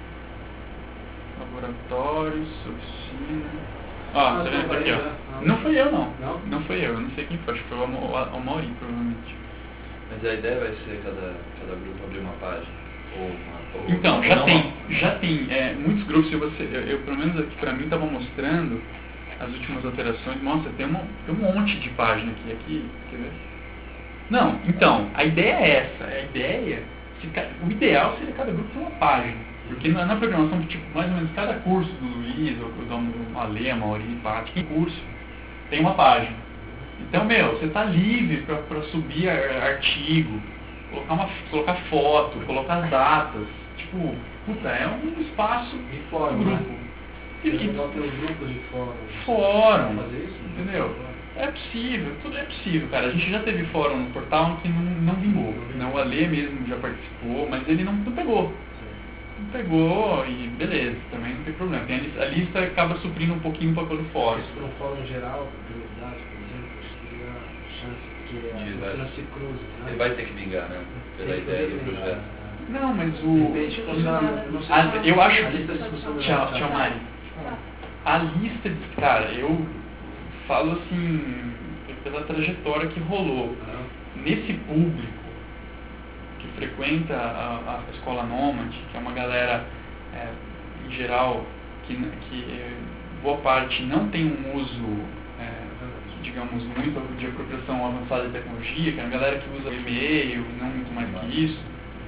Laboratórios, oficina. Ah, tá vendo aqui, ó. Não foi eu, não. Não? Não foi eu, eu não sei quem foi, acho que foi o Amo- o Mauri, provavelmente. Mas a ideia vai ser cada, cada grupo abrir uma página? Ou uma, ou, Então, ou já não tem, uma- já tem é, muitos grupos, se você, eu, eu, pelo menos aqui pra mim estava mostrando as últimas alterações, nossa, tem, uma, tem um monte de página aqui, aqui, quer ver? Não, então, a ideia é essa, a ideia, se, ca- o ideal seria cada grupo ter uma página, porque na, na programação, tipo, mais ou menos cada curso do Luiz, ou do Ale, a Mauri, Paty, tem curso, tem uma página. Então, meu, você está livre para subir ar- artigo, colocar, uma, colocar foto, colocar as datas. Tipo, puta, é um espaço De fórum, grupo. né? E, É legal e, ter os grupos de fórum. fórum, Fazer isso? entendeu? É possível, tudo é possível, cara. A gente já teve fórum no portal que não, não vingou. Não, o Ale mesmo já participou, mas ele não, não pegou. Não pegou e beleza, também não tem problema. Tem a, lista, a lista acaba suprindo um pouquinho para pelo fórum. Se for um fórum geral, para prioridade, por exemplo, acho que teria chance, porque De a vai- não se cruza, né? Ele vai ter que vingar, né? Pela Tem que ideia do vingar, projeto. é. Não, mas De o. repente, funciona, não sei A- se- eu acho a que. lista de discussão do Tchau, WhatsApp. tchau, Mari. A lista de. Cara, eu falo assim, pela trajetória que rolou. Ah, Nesse público que frequenta a, a escola Nômade, que é uma galera, é, em geral, que, que é, boa parte não tem um uso, é, digamos, muito de apropriação avançada de tecnologia, que é uma galera que usa e-mail e não muito mais que isso.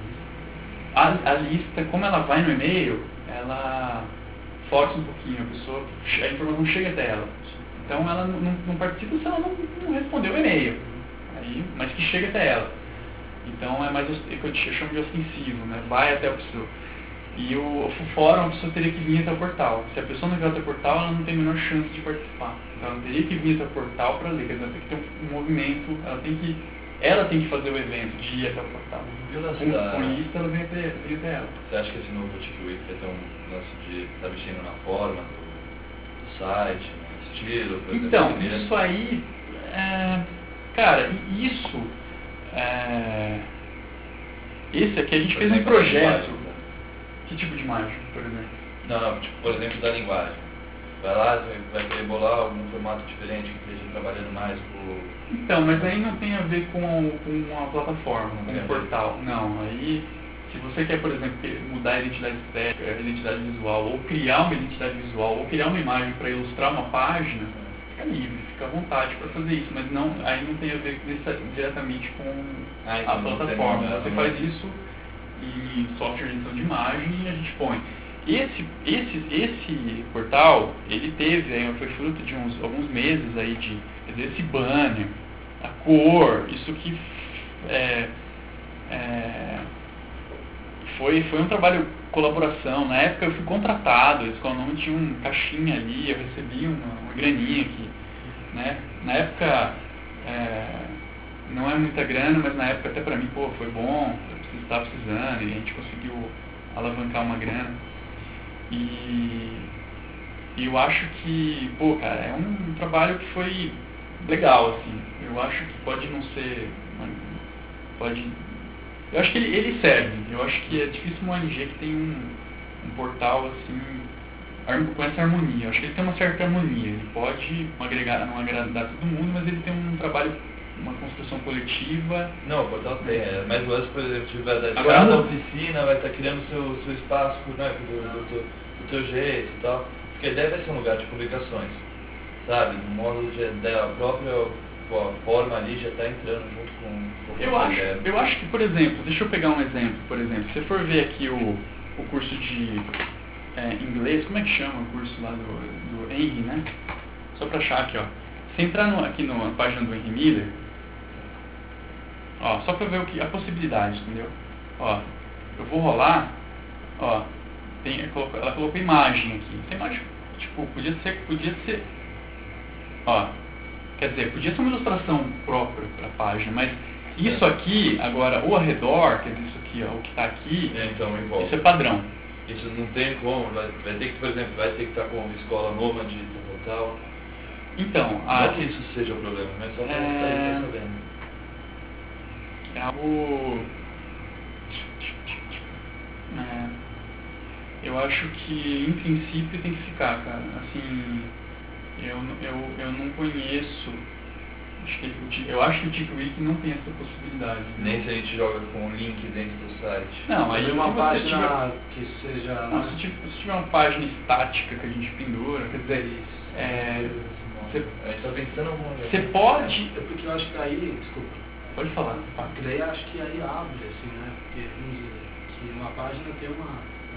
A, a lista, como ela vai no e-mail, ela força um pouquinho a pessoa, a informação chega até ela. Então ela não, não, não participa se ela não, não respondeu o e-mail, aí, mas que chega até ela. Então é mais o que eu chamo de ostensivo, né? Vai até a pessoa. E o, o fórum a pessoa teria que vir até o portal. Se a pessoa não vier até o portal, ela não tem a menor chance de participar. Então ela teria que vir até o portal para ler, quer dizer, ela tem que ter um, um movimento, ela tem que, ela tem que fazer o evento de ir até o portal. E o lance Com, da- com isso ela vem até, vem até ela. Você acha que esse novo TickWiki vai ter um lance de estar mexendo na forma do, do site, no estilo? Por exemplo, Então, seria- isso aí, é, cara, e isso, é, esse aqui a gente por fez um exemplo, da projeto. linguagem, né? Que tipo de imagem, por exemplo? Não, não, tipo, por exemplo, da linguagem. Vai lá, vai, vai querer bolar algum formato diferente que esteja trabalhando mais com... Então, mas aí não tem a ver com, com a plataforma, com Tem a o ver. portal. Não, aí se você quer, por exemplo, mudar a identidade estética, a identidade visual, ou criar uma identidade visual, ou criar uma imagem para ilustrar uma página, fica livre, fica à vontade para fazer isso, mas não, aí não tem a ver dessa- diretamente com Ah, a então não tem plataforma. nada, Você não. faz isso em software de edição de imagem e a gente põe. Esse, esse, esse portal, ele teve, aí, foi fruto de uns, alguns meses aí de, quer dizer, esse banner, a cor, isso que é, é, foi, foi um trabalho colaboração. Na época eu fui contratado, eles não tinha um caixinha ali, eu recebi uma, uma graninha aqui, né? Na época é, não é muita grana, mas na época até pra mim, pô, foi bom, eu estava precisando e a gente conseguiu alavancar uma grana. E, e eu acho que, pô, cara, é um trabalho que foi legal, assim. Eu acho que pode não ser, pode, eu acho que ele, ele serve. Eu acho que é difícil uma O N G que tem um, um portal assim har- com essa harmonia. Eu acho que ele tem uma certa harmonia. Ele pode não agregar, não agradar todo mundo, mas ele tem um trabalho, uma construção coletiva. Não, o portal tem, é, mas o lance, por exemplo, tiver da Agora cada não- oficina vai estar criando seu, seu espaço né, do, do, do, do teu jeito e tal. Porque a ideia vai ser um lugar de publicações, sabe? No modo de, da própria pô, a forma ali já está entrando junto com, com Eu a acho, ideia. eu acho que, por exemplo, deixa eu pegar um exemplo, por exemplo, se você for ver aqui o, o curso de é, inglês, como é que chama o curso lá do, do Henry, né? Só para achar aqui, ó. Se entrar no, aqui no- na página do Henry Miller, ó, só para ver o que, a possibilidade, entendeu? Ó, eu vou rolar, ó, tem, ela colocou imagem aqui. Essa imagem, tipo, podia ser, podia ser, ó, quer dizer, podia ser uma ilustração própria para a página, mas isso aqui, agora, o arredor, quer dizer, isso aqui, ó, o que está aqui, É, então, em volta. isso é padrão. Isso não tem como, vai, vai ter que, por exemplo, vai ter que estar com escola nômade e tal, tal. Então, a, Não que isso seja o problema, mas só para É. estar sabendo. é o... Eu acho que, em princípio, tem que ficar, cara. Assim, eu, eu, eu não conheço... Acho que, o Ti- eu acho que o TickWiki não tem essa possibilidade. né? Nem se a gente joga com um link dentro do site. Não, aí Fazer uma se você página tiver- que seja... Não, se tiver, se tiver uma página estática que a gente pendura, quer dizer, é, você, A gente tá pensando em alguma você pode... É porque eu acho que aí, desculpa, Pode falar. fala. porque daí acho que aí abre, assim, né? Porque, vamos dizer, que uma página tem uma...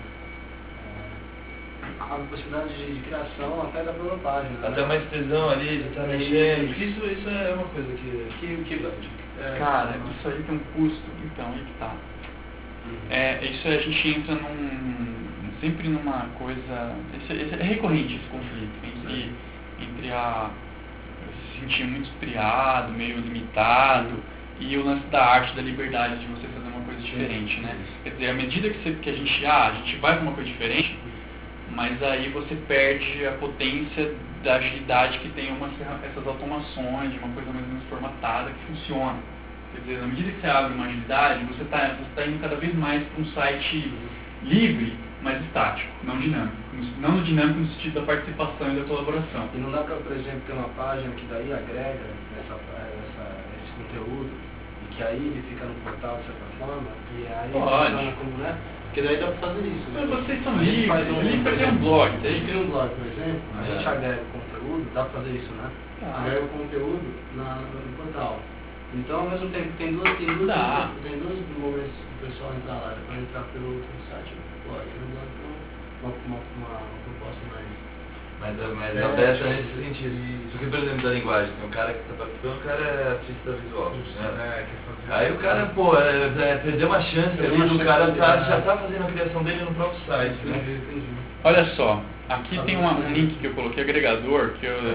é, a possibilidade de, de criação até da própria página. Até né? mais tesão ali de estar É mexendo. isso. Isso, isso é uma coisa que... Que, que, é, Cara, isso aí tem um custo, então, aí que tá. É, isso a gente entra num, sempre numa coisa, isso, é- isso é recorrente esse conflito entre, entre a se sentir muito estriado, meio limitado, e o lance da arte, da liberdade de você fazer uma coisa diferente, né? Quer dizer, à medida que, você, que a gente, ah, a gente vai para uma coisa diferente, mas aí você perde a potência da agilidade que tem umas, ferra- essas automações, de uma coisa mais ou menos formatada que funciona. Quer dizer, na medida que você abre uma agilidade, você está você tá indo cada vez mais para um site livre, mas estático, não dinâmico. Não dinâmico no sentido da participação e da colaboração. E não dá para, por exemplo, ter uma página que daí agrega essa, essa, esse conteúdo e que aí ele fica no portal de certa forma e aí Pode. funciona como, né? Porque daí dá para fazer isso. Mas né? vocês são A gente livres, faz um, livre por pra ter um exemplo, blog, A gente cria um blog, por exemplo, a É. gente agrega o conteúdo, dá para fazer isso, né? Tá. Agrega o conteúdo na, no portal. Então, ao mesmo tempo, tem duas, tem duas, Dá. tem dois momentos do pessoal entrar lá, para entrar pelo, pelo site do blog. No blog tem uma, uma, uma, uma proposta mais... Mas, é- mas É, aberta é, nesse sentido. Porque, por exemplo, da linguagem, tem o cara que está participando, o cara é artista visual. Né? É, quer fazer... Aí o cara, pô, é, é, perdeu uma chance Perdeu ali uma do chance cara ali, tá, né? já tá fazendo a criação dele no próprio site, né? Entendi, entendi. Olha só, aqui tem uma- um link que eu coloquei, agregador, que eu...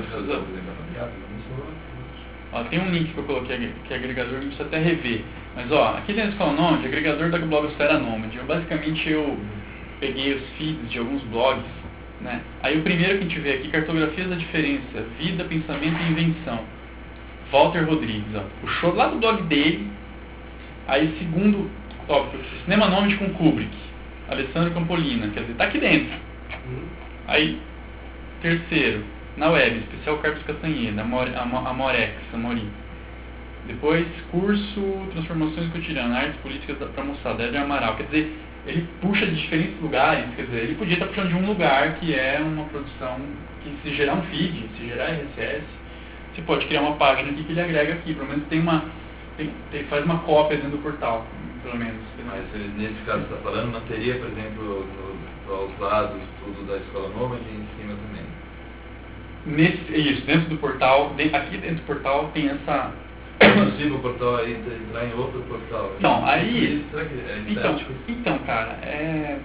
Ó, tem um link que eu coloquei aqui, que é agregador, eu preciso até rever. Mas ó, aqui tem esse nome de agregador da blogosfera Nômade. Eu, basicamente eu peguei os feeds de alguns blogs, né? Aí o primeiro que a gente vê aqui, cartografias da diferença, vida, pensamento e invenção. Walter Rodrigues, ó. Puxou lá do blog dele. Aí segundo tópico, cinema nômade com Kubrick. Alessandro Campolina, quer dizer, tá aqui dentro. Uhum. Aí, terceiro, na web, especial Carlos Castanheda, Amore, Amo- Amorex, Amori. Depois, curso Transformações Cotidianas, Artes Políticas para Moçada, Éder Amaral. Quer dizer, ele puxa de diferentes lugares, quer dizer, ele podia estar puxando de um lugar que é uma produção que se gerar um feed, se gerar R S S, você pode criar uma página aqui que ele agrega aqui, pelo menos tem uma, tem, tem- faz uma cópia dentro do portal, pelo menos. Mas eh, nesse caso que você está falando, manteria, por exemplo, no, aos lados tudo da escola nômade e em cima também. Nesse, isso, dentro do portal, de- aqui dentro do portal tem essa... É possível o portal aí entrar em outro portal? Não, aí- Será que é Então, estético? então, cara, é...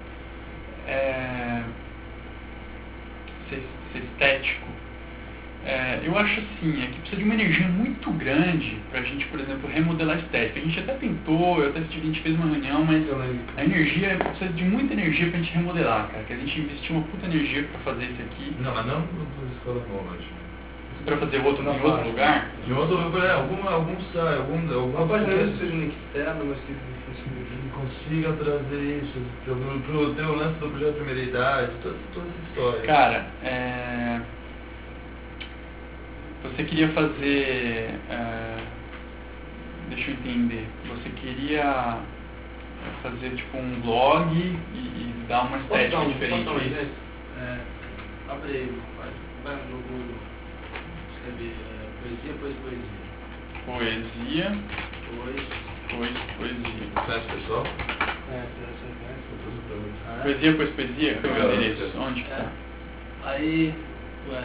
é ser, ser estético. É, eu acho assim, é que precisa de uma energia muito grande pra gente, por exemplo, remodelar a estética. A gente até tentou, eu até, a gente fez uma reunião, mas Eu lembro. a energia, precisa de muita energia pra gente remodelar, cara. Que a gente investiu uma puta energia pra fazer isso aqui, Não, mas não na escola nômade. pra fazer outro Na em outro página. lugar. Em outro lugar, é, algum, algum site, algum... algum Uma página mesmo que seja um link externo, mas que que funcione. consiga trazer isso pro, pro teu lance do projeto de primeira idade, toda, toda essa história. Cara, é... você queria fazer, é... deixa eu entender, você queria fazer tipo um blog e, e dar uma Posso estética dar um, diferente, posso dar um é isso? exemplo? É, abre aí uma página, vai no Google, escreve é, poesia, pois, poesia. Poesia, Pois, pois, poesia. Conhece o pessoal? é, você conhece? Ah, é? Poesia, pois, poesia? Qual é o Legal, endereço? legal. Onde que É. tá? Aí, ué.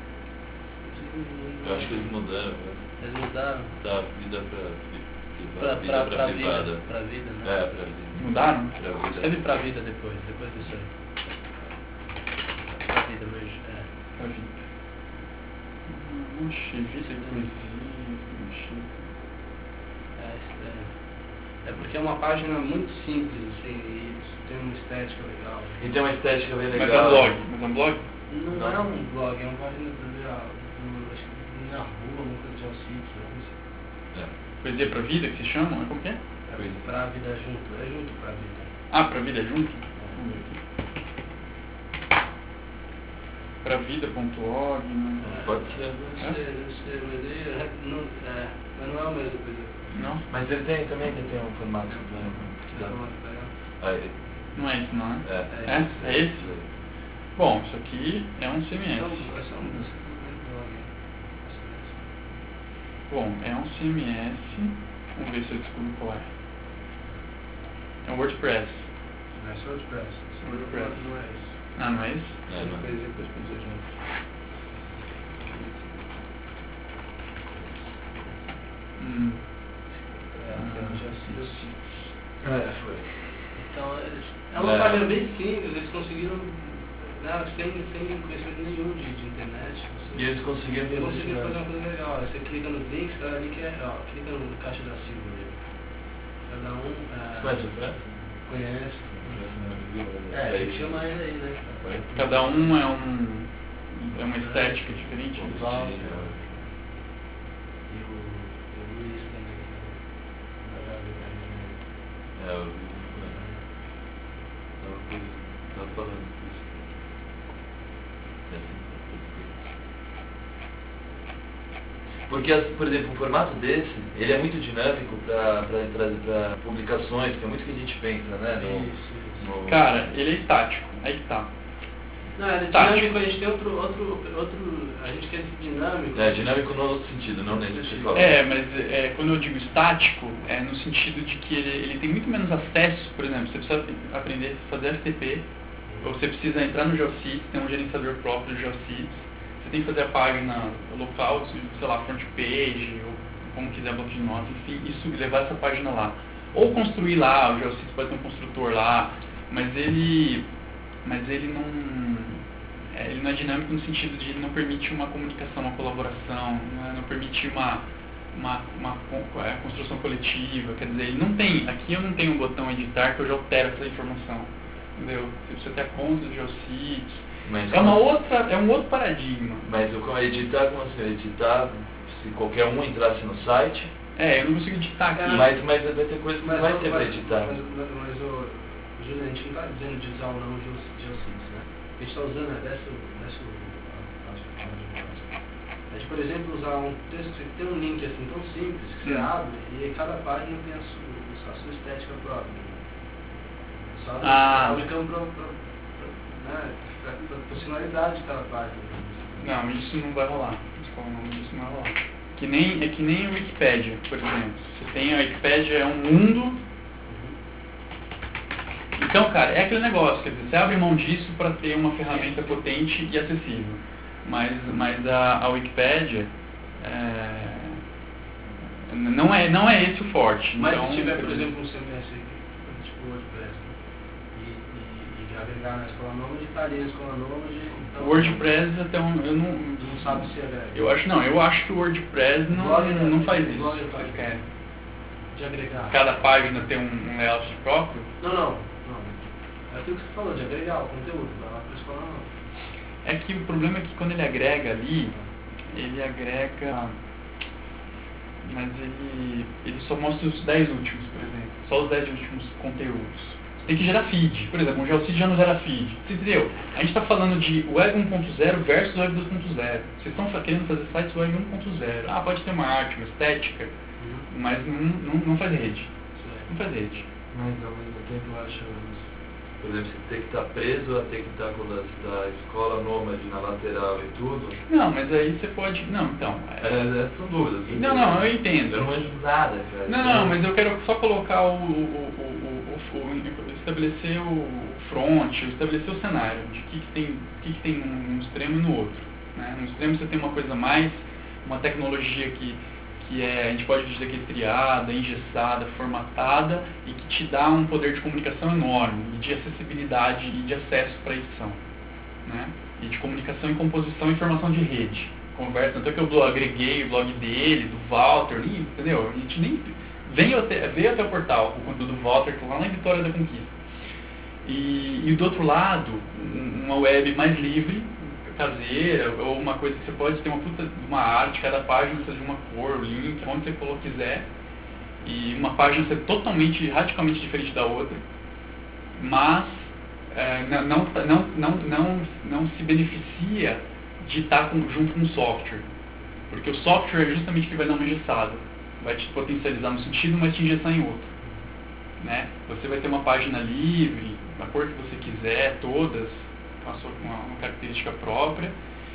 Eu acho que eles mudaram, né? Eles mudaram Da vida pra, pra, vida pra, pra pra privada. vida, pra vida, né? É, pra vida. Mudaram? Pra vida. Escreve pra vida depois, depois disso aí. Pra vida mesmo, é. Pra vida. Oxi, vida e poesia, oxi. É, isso é, é porque é uma página muito simples, assim, e tem uma estética legal. E tem uma estética bem Mas legal. é um blog, mas é um blog? Não, Não. é um blog, é uma página do, do, acho que na rua, uma coisa de Alcides, não sei. É. Poesia pra vida, que se chama? Como que é? Pra, pra vida junto, é junto pra vida. Ah, pra vida junto? Vamos ver aqui. Pra vida ponto org, né? Pode ser. Não sei, não sei, mas aí não, é, mas não é a mesma coisa. Não? Mas ele tem também ele tem um formato que dá. Aí. Não é esse, não é? É. É? É esse? Bom, isso aqui é um C M S. Então, essa é uma música. Bom, é um C M S. Vamos ver se eu descubro qual é. É um WordPress. Não é só WordPress. WordPress. Não é isso. Ah, não é isso? É, não. Depois, depois, depois, gente. Hum. É, foi. Então, eles, é uma É. página bem simples, eles conseguiram, né, sem, sem conhecimento nenhum de, de internet. Você, E eles conseguiram eles fazer conseguiram isso, fazer né? uma coisa legal. Você clica nos links, cada link é, ó, clica no caixa da Silva ali. Cada um é, Você conhece o Fran? conhece. É, a gente chama ele aí, né? Cada um é um. É uma estética diferente. O Val, e o, e o Luiz também. É, eu vi. Tava por isso. Tava falando disso. É assim. Porque, as- por exemplo, um formato desse, ele é muito dinâmico para para publicações, que é muito que a gente pensa, né? No, Isso, isso. no- Cara, ele é estático. Aí que tá. Não, é Tá. dinâmico, a gente tem outro, outro, outro, a gente quer esse dinâmico. É, dinâmico no outro sentido, não nesse que você falou. É, mas é, quando eu digo estático, é no sentido de que ele, ele tem muito menos acesso. Por exemplo, você precisa aprender a fazer F T P, ou você precisa entrar no GeoCities, tem um gerenciador próprio do GeoCities. Você tem que fazer a página local, sei lá, front page, ou como quiser, bloco de notas, enfim, isso, levar essa página lá. Ou construir lá, o GeoCities pode ter um construtor lá, mas ele, mas ele não... É, ele não é dinâmico no sentido de ele não permite uma comunicação, uma colaboração, né? Não permite uma, uma, uma co- é, construção coletiva, quer dizer, ele não tem, aqui eu não tenho um botão editar que eu já altero essa informação, entendeu? Você precisa ter a conta do GeoCities, Mas é, uma como- outra, é um outro paradigma. Mas o como editar, como assim? Editar, se qualquer um entrasse no site, É, eu não consigo editar aqui. mas, mas vai ter coisa que não vai ter para editar. Mas, mas, mas o Júlio, a gente não está dizendo de usar ou não o Geo- GeoCities, né? O que a gente está usando é desce o desce o- a- a- a- é de, por exemplo, usar um texto que tem um link assim tão simples que você Hum. abre e cada página tem a sua, a sua estética própria. Né? Só abre, Ah. abre campo para né, a funcionalidade de cada página. Não, isso não vai rolar. Qual é o nome disso? Não vai rolar. Que nem, é que nem a Wikipédia, por exemplo. Você tem a Wikipédia, é um mundo. Então, cara, é aquele negócio, quer dizer, você abre mão disso para ter uma ferramenta potente e acessível. Mas, mas a, a Wikipédia é, não, é, não é esse o forte. Mas então, se tiver, por quer dizer, exemplo, um C M S tipo WordPress, né? e, e, e agregar na escola Nômade, está ali na escola Nômade, então... o WordPress até um, eu não, não sabe se agrega. eu acho não, eu acho que o WordPress não, Blog, né? não faz isso. Blog que faz. vocês querem. De agregar. Cada página tem um, um layout próprio. Não, não, não. É aquilo que você falou, de agregar o conteúdo, vai lá para a escola Nômade. É que o problema é que quando ele agrega ali, ele agrega, mas ele, ele só mostra os dez últimos, por exemplo. Só os dez últimos conteúdos. Você tem que gerar feed. Por exemplo, um GeoCities já não gera feed. Você entendeu? A gente está falando de Web um ponto zero versus Web dois ponto zero. Vocês estão querendo fazer sites Web um ponto zero. Ah, pode ter uma arte, uma estética, mas não, não, não faz rede. Não faz rede. Mas ao mesmo tempo eu acho... Por exemplo, você tem que estar preso a ter que estar com a da escola nômade na lateral e tudo. Não, mas aí você pode... Não, então... É, é, são dúvidas. Não, não, eu entendo. Eu não manjo nada, cara. Não, não, mas eu quero só colocar o, o, o, o, o estabelecer o front, estabelecer o cenário de o que, que tem, que, que tem num extremo e no outro. Né? No extremo você tem uma coisa mais, uma tecnologia que, que é, a gente pode dizer que é triada, engessada, formatada e que te dá um poder de comunicação enorme, e de acessibilidade e de acesso para edição. Né? E de comunicação e composição e formação de rede. Conversa, tanto que eu agreguei o blog dele, do Walter, entendeu? A gente nem veio até, veio até o portal, o conteúdo do Walter, lá na Vitória da Conquista. E, e do outro lado, uma web mais livre, caseira, ou uma coisa que você pode ter uma puta, uma arte, cada página seja de uma cor, link, onde você for quiser, e uma página ser totalmente, radicalmente diferente da outra, mas é, não, não, não, não, não, não se beneficia de estar com, junto com o software. Porque o software é justamente que vai dar uma engessada. Vai te potencializar num sentido, mas te engessar em outro. Né? Você vai ter uma página livre, a cor que você quiser, todas, com a sua, uma, uma característica própria,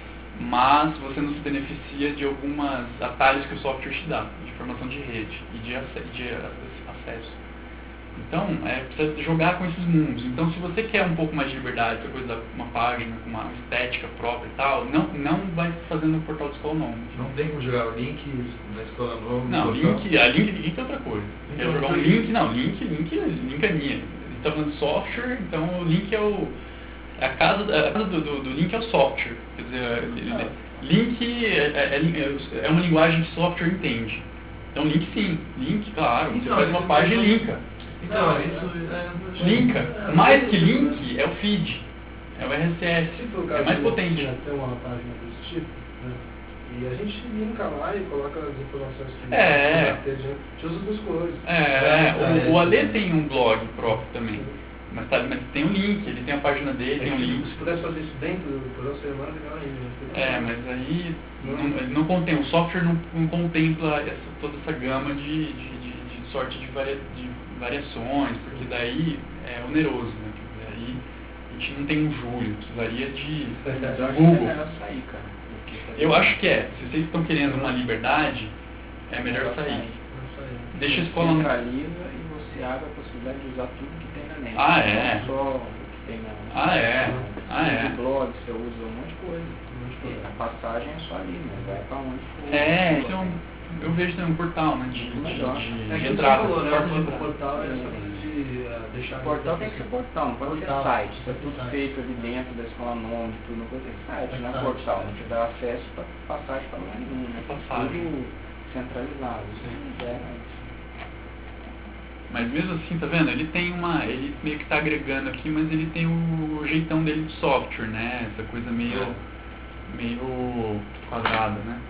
mas você não se beneficia de algumas atalhos que o software te dá, de informação de rede e de, ac de acesso. Então, é, precisa jogar com esses mundos. Então, se você quer um pouco mais de liberdade, essa coisa da uma página com uma estética própria e tal, não, não vai fazendo o portal de escola nome. Não tem como jogar o link na escola nova? Não, link, a link, link é outra coisa. Quer Então, jogar um link? Não, link, link, link é minha. A gente está falando de software, então o link é o... A casa, a casa do, do, do link é o software. Quer dizer, ele, link é, é, é uma linguagem que o software entende. Então, link sim. Link, claro. Você Então, faz uma isso- página e linka. Então, isso é... Linka. Mais que link é o feed. É o R S S. Se for o É caso mais de potente. oficina ter uma página desse tipo, né? E a gente linka lá e coloca as informações que É. que a gente usa as duas cores. É, o, o Ale tem um blog próprio também. Mas, tá, mas tem um link, ele tem a página dele, tem um link. Se pudesse fazer isso dentro do programa, seria mais legal ainda. né? É, mas aí não, ele não contém, o software não, não contempla essa, toda essa gama de, de, de, de sorte de, varia, de variações, porque daí é oneroso, né? Quer dizer, aí a gente não tem um Júlio, precisaria de Mas eu acho que é Google. melhor sair, cara. do que fazer Eu isso. acho que é, se vocês estão querendo uma liberdade, é melhor sair. Isso aí. Deixa a escola no... Centraliza e você abre a possibilidade de usar tudo que tem na net. Ah, é? Não só o que tem na... Ah, é? Ah, Você é? usa blog, você usa um monte de coisa. E a passagem é só ali, né? Vai pra onde for. É, isso é um, eu vejo também um portal, né, de, de, Melhor. de, É de que você entrada. falou, né? porta de O entrada. portal é essa coisa de uh, deixar... O portal tem que ser portal, não pode Portal. ser site. Isso é Tem que tudo ser site. feito ali dentro da escola nome, tudo, não pode ser site, É não é site, portal. é. Não te dá acesso para passagem para lugar nenhum, né? Passagem. Tudo centralizado. Isso é, mas... Mas mesmo assim, tá vendo? Ele tem uma. Ele meio que tá agregando aqui, mas ele tem o jeitão dele de software, né? Essa coisa meio. meio quadrada, né?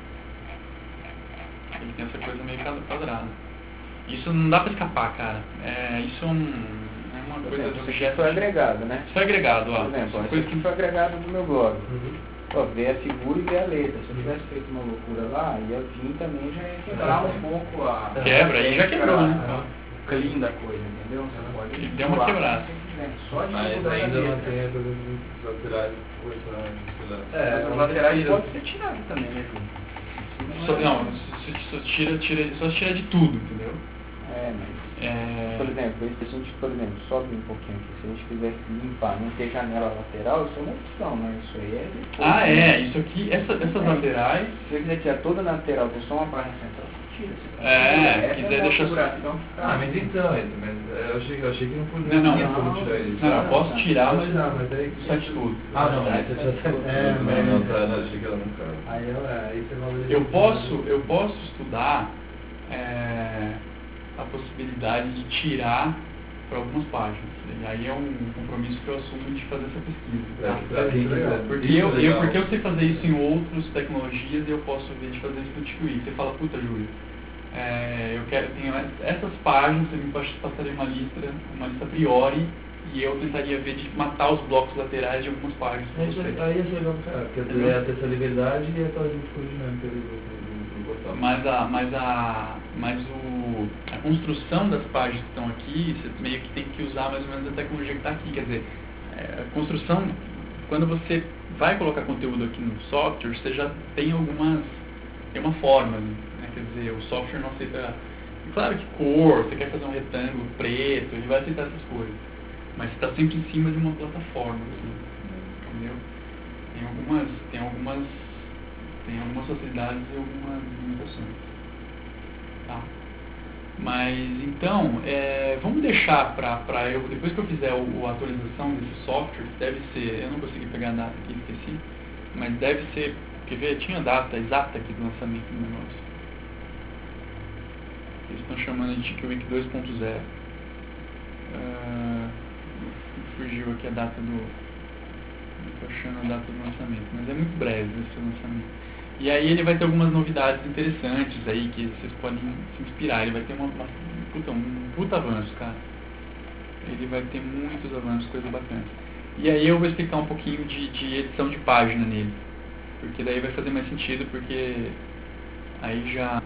Ele tem essa coisa meio quadrada. Isso não dá pra escapar, cara. É, isso é, um, é uma Por coisa exemplo, do isso aqui objeto. foi agregado, né? Isso foi agregado, ó. Por exemplo, Essa isso coisa aqui que foi agregado do meu blog. Uhum. Ó, ver a figura e ver a letra. Se eu tivesse feito uma loucura lá, ia vir também já ia quebrar um pouco a... Quebra, aí já quebrou, né? a clean da coisa, entendeu? Você pode Ele deu uma pular quebrada. se você quiser. Só de Mas mudar a ainda letra. mantém a coisa dos laterais cortados, sei lá. É, Mas os uma laterais defesa. podem ser tirados também, né, Júlio? Só, não, só, só tira, tira, só tira de tudo, entendeu? É, mas... É, Por exemplo, se a gente, por exemplo, sobe um pouquinho aqui, se a gente quisesse limpar, não ter janela lateral, isso é uma opção, né? Isso aí é depois. ah, né? é, isso aqui, essa, essas É. laterais. Se você quiser tirar toda a lateral, ter só uma página central, você tira. Você É, essa quiser é a deixar- configuração que tá- Ah, mas então, então, mas eu achei, eu achei que não podia Não, não, tinha não. como tirar isso. Não, eu posso tirar, mas Não, mas aí... só de tudo. Ah, não, mas você já tá... É, não, mas- não, tá, não, achei que ela nunca... Aí, eu- é, aí você valoriza... Eu posso, eu posso estudar é, a possibilidade de tirar para algumas páginas. E aí é um compromisso que eu assumo de fazer essa pesquisa. Pra, pra quem quiser. Porque Isso é eu, eu, legal. porque eu sei fazer isso em outras tecnologias e eu posso ver de fazer isso no TicoWiki. Você fala, puta, Júlio, é, eu quero, tenho essas páginas, você me passaria uma lista, uma lista a priori, e eu tentaria ver de matar os blocos laterais de algumas páginas. pra Aí você. isso aí ia ser legal, cara, porque Entendeu? ia ter essa liberdade e ia estar junto com o dinâmico ali do, do, do portal. Mas a, mas a, mas o, a construção das páginas que estão aqui, você meio que tem que usar mais ou menos a tecnologia que está aqui. Quer dizer, é, a construção, quando você vai colocar conteúdo aqui no software, você já tem algumas, tem uma forma, né? Quer dizer, o software não aceita, claro que cor, você quer fazer um retângulo preto, ele vai aceitar essas coisas. Mas está sempre em cima de uma plataforma, assim, entendeu? Tem algumas, tem algumas, tem algumas facilidades e algumas limitações, tá? Mas então, é, vamos deixar para eu, depois que eu fizer o, a atualização desse software, deve ser, eu não consegui pegar a data aqui, esqueci, mas deve ser, quer ver, tinha a data exata aqui do lançamento do negócio. Eles estão chamando de TicoWiki dois ponto zero. Uh, fugiu aqui a data do... Estou achando a data do lançamento, mas é muito breve esse lançamento. E aí ele vai ter algumas novidades interessantes aí que vocês podem se inspirar. Ele vai ter uma, uma puta, um puta avanço, cara. Ele vai ter muitos avanços, coisas bacanas. E aí eu vou explicar um pouquinho de, de edição de página nele. Porque daí vai fazer mais sentido, porque aí já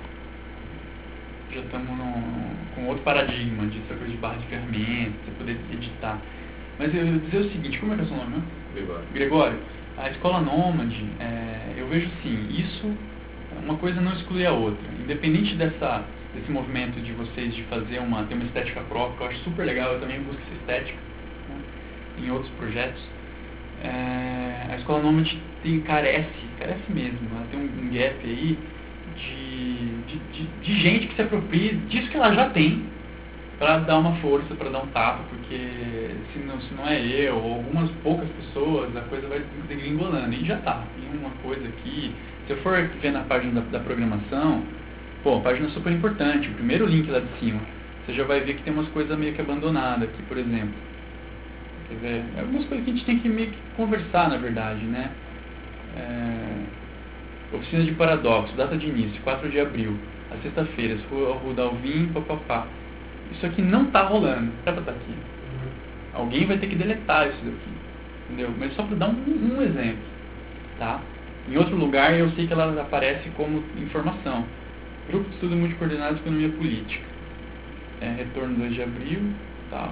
já estamos com outro paradigma de essa coisa de barra de ferramentas, você poder editar. Mas eu vou dizer o seguinte, como é que é o seu nome, né? Gregório. Gregório, a escola nômade, é, eu vejo sim, isso, uma coisa não exclui a outra. Independente dessa, desse movimento de vocês de fazer uma, ter uma estética própria, que eu acho super legal, eu também busco essa estética, né, em outros projetos. É, a escola nômade tem, carece, carece mesmo, ela tem um, um gap aí de, de, de, de gente que se apropria disso que ela já tem, para dar uma força, para dar um tapa, porque se não, se não é eu ou algumas poucas pessoas, a coisa vai degringolando. E já tá. Tem uma coisa aqui, se eu for ver na página da, da programação, pô, a página é super importante, o primeiro link lá de cima, você já vai ver que tem umas coisas meio que abandonadas aqui, por exemplo. Quer ver? É algumas coisas que a gente tem que meio que conversar, na verdade, né? É, oficina de paradoxo, data de início, quatro de abril, a sexta-feira, Rua Dalvin, papapá. Isso aqui não está rolando, era para estar aqui. Uhum. Alguém vai ter que deletar isso daqui, entendeu? Mas só para dar um, um exemplo, tá? Em outro lugar eu sei que ela aparece como informação. Grupo de Estudo Multicoordenado de Economia Política. É, retorno dois de abril, tá?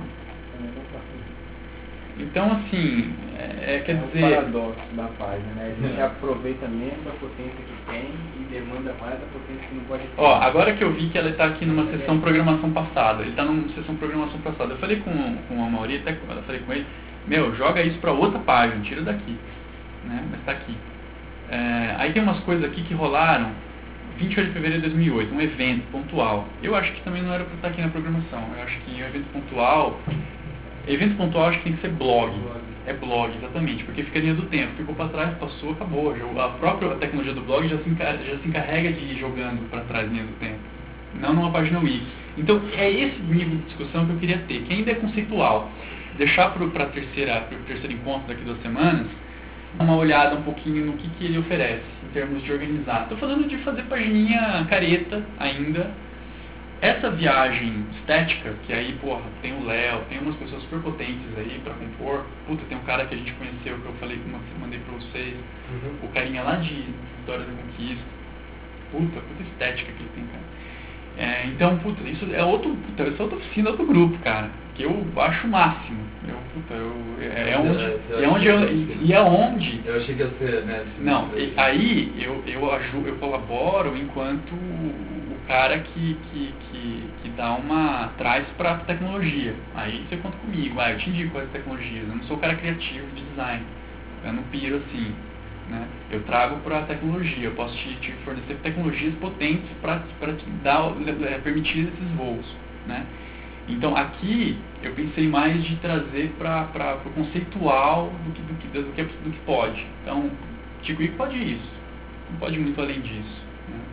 Então, assim, é, é, quer é dizer... É o paradoxo da página, né? A gente é. aproveita menos a potência que tem e demanda mais a potência que não pode ter. Ó, agora que eu vi que ela está aqui numa sessão programação passada, ele está numa sessão programação passada. Eu falei com, com a Mauri, até eu falei com ele, meu, joga isso para outra página, tira daqui, né? Mas está aqui. É, aí tem umas coisas aqui que rolaram vinte e oito de fevereiro de dois mil e oito, um evento pontual. Eu acho que também não era para estar aqui na programação. Eu acho que um evento pontual... Evento pontual acho que tem que ser blog. É blog, exatamente, porque fica linha do tempo. Ficou para trás, passou, acabou. A própria tecnologia do blog já se encarrega, já se encarrega de ir jogando para trás linha do tempo. Não numa página wiki. Então, é esse nível de discussão que eu queria ter, que ainda é conceitual. Deixar para o terceiro encontro daqui duas semanas, dar uma olhada um pouquinho no que, que ele oferece, em termos de organizar. Estou falando de fazer pagininha careta ainda. Essa viagem estética, que aí, porra, tem o Léo, tem umas pessoas super potentes aí pra compor. Puta, tem um cara que a gente conheceu, que eu falei, que eu mandei pra vocês. Uhum. O carinha lá de Vitória da Conquista. Puta, puta estética que ele tem, cara. É, então, puta, isso é outro, puta, isso é outra oficina, outro grupo, cara. Que eu acho o máximo. Eu, puta, eu, é, é onde, é onde eu, e é onde... Eu achei que ia ser, né? Não, e, aí eu, eu, ajudo, eu colaboro enquanto... o cara que, que, que, que dá uma, traz para a tecnologia. Aí você conta comigo, ah, eu te indico as tecnologias. Eu não sou o cara criativo de design, eu não piro assim, né? Eu trago para a tecnologia, eu posso te, te fornecer tecnologias potentes para te dar, é, permitir esses voos, né? Então aqui eu pensei mais de trazer para o conceitual do que, do, que, do, que, do que pode. Então, Tico pode isso, não pode ir muito além disso.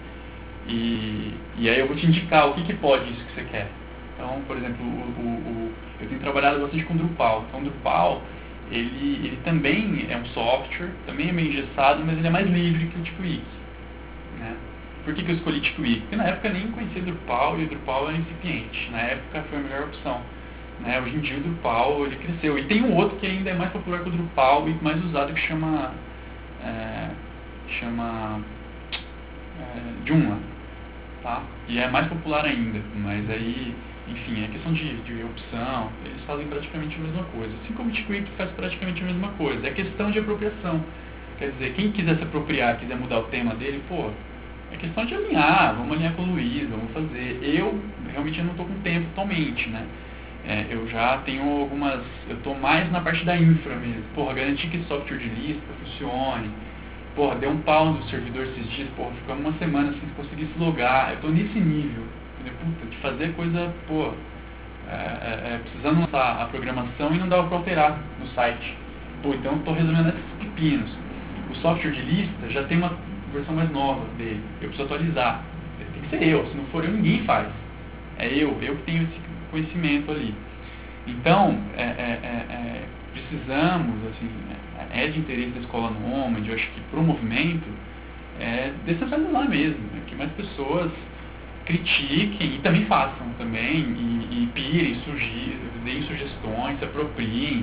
E, e aí eu vou te indicar o que, que pode isso que você quer. Então, por exemplo, o, o, o, eu tenho trabalhado bastante com Drupal. Então, o Drupal, ele, ele também é um software, também é meio engessado, mas ele é mais livre que o TicoWiki, né? Por que, que eu escolhi TicoWiki? Porque na época eu nem conhecia Drupal e o Drupal era incipiente. Na época foi a melhor opção, né? Hoje em dia o Drupal ele cresceu. E tem um outro que ainda é mais popular que o Drupal e mais usado, que chama, é, chama é, Joomla. Tá? E é mais popular ainda, mas aí, enfim, é questão de, de opção, eles fazem praticamente a mesma coisa. Assim como o TicoWiki faz praticamente a mesma coisa, é questão de apropriação. Quer dizer, quem quiser se apropriar, quiser mudar o tema dele, pô, é questão de alinhar, vamos alinhar com o Luiz, vamos fazer. Eu realmente não estou com tempo atualmente, né? É, eu já tenho algumas, eu estou mais na parte da infra mesmo, porra, garantir que esse software de lista funcione. Porra, deu um pau no servidor esses dias, porra, ficamos uma semana sem conseguir se logar. Eu tô nesse nível, entendeu? Puta, de fazer coisa, pô, é, é, é, precisando lançar a programação e não dava pra alterar no site. Pô, então eu tô resolvendo esses pepinos. O software de lista já tem uma versão mais nova dele, eu preciso atualizar. Tem que ser eu, se não for eu, ninguém faz. É eu, eu que tenho esse conhecimento ali. Então, é, é, é, é, precisamos, assim, é de interesse da escola nômade, eu acho que para o movimento, é descentralizar mesmo, né? Que mais pessoas critiquem e também façam também, e, e pirem, surgir, deem sugestões, se apropriem,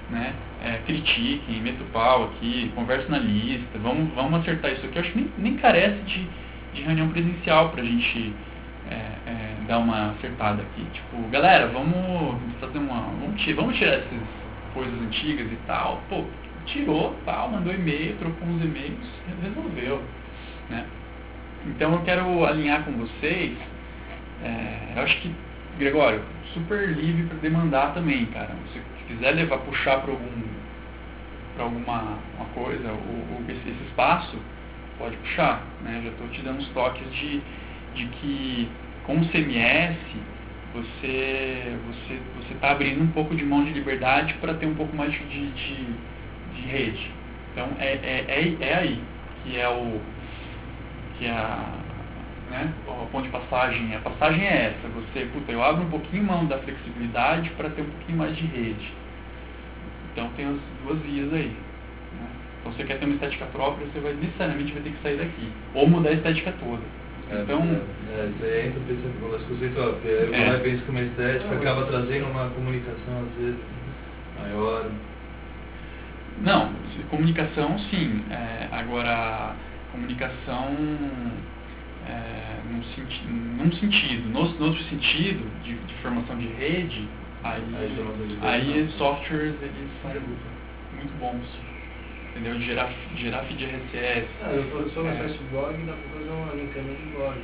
né? É, critiquem, meta o pau aqui, converse na lista, vamos, vamos acertar isso aqui. Eu acho que nem, nem carece de, de reunião presencial pra gente é, é, dar uma acertada aqui. Tipo, galera, vamos fazer uma. Vamos tirar, vamos tirar essas coisas antigas e tal. Pô, tirou, tal, mandou e-mail, trocou uns e-mails, resolveu, né? Então eu quero alinhar com vocês, é, eu acho que, Gregório, super livre para demandar também, cara. Se quiser levar, puxar para algum, para alguma uma coisa, o, o, esse, esse espaço, pode puxar, né? Já estou te dando uns toques de, de que com o C M S você você você está abrindo um pouco de mão de liberdade para ter um pouco mais de, de, de rede. Então é, é, é, é aí que é o que é a, né, o ponto de passagem. A passagem é essa, você, puta, eu abro um pouquinho mão da flexibilidade para ter um pouquinho mais de rede. Então tem as duas vias aí, né? Então você quer ter uma estética própria, você vai necessariamente vai ter que sair daqui, ou mudar a estética toda. É, Então, é, é, isso aí entra no negócio conceitual, porque aí é. vai pensa que uma estética acaba trazendo uma comunicação às vezes maior. Não, comunicação sim, é, agora comunicação é, num, senti num sentido, no, no outro sentido de, de formação de rede, aí, aí, aí softwares eles são muito bons, entendeu? De gerar, gerar feed R S S. Ah, eu sou um é. site blog, dá pra fazer um linkamento de blog.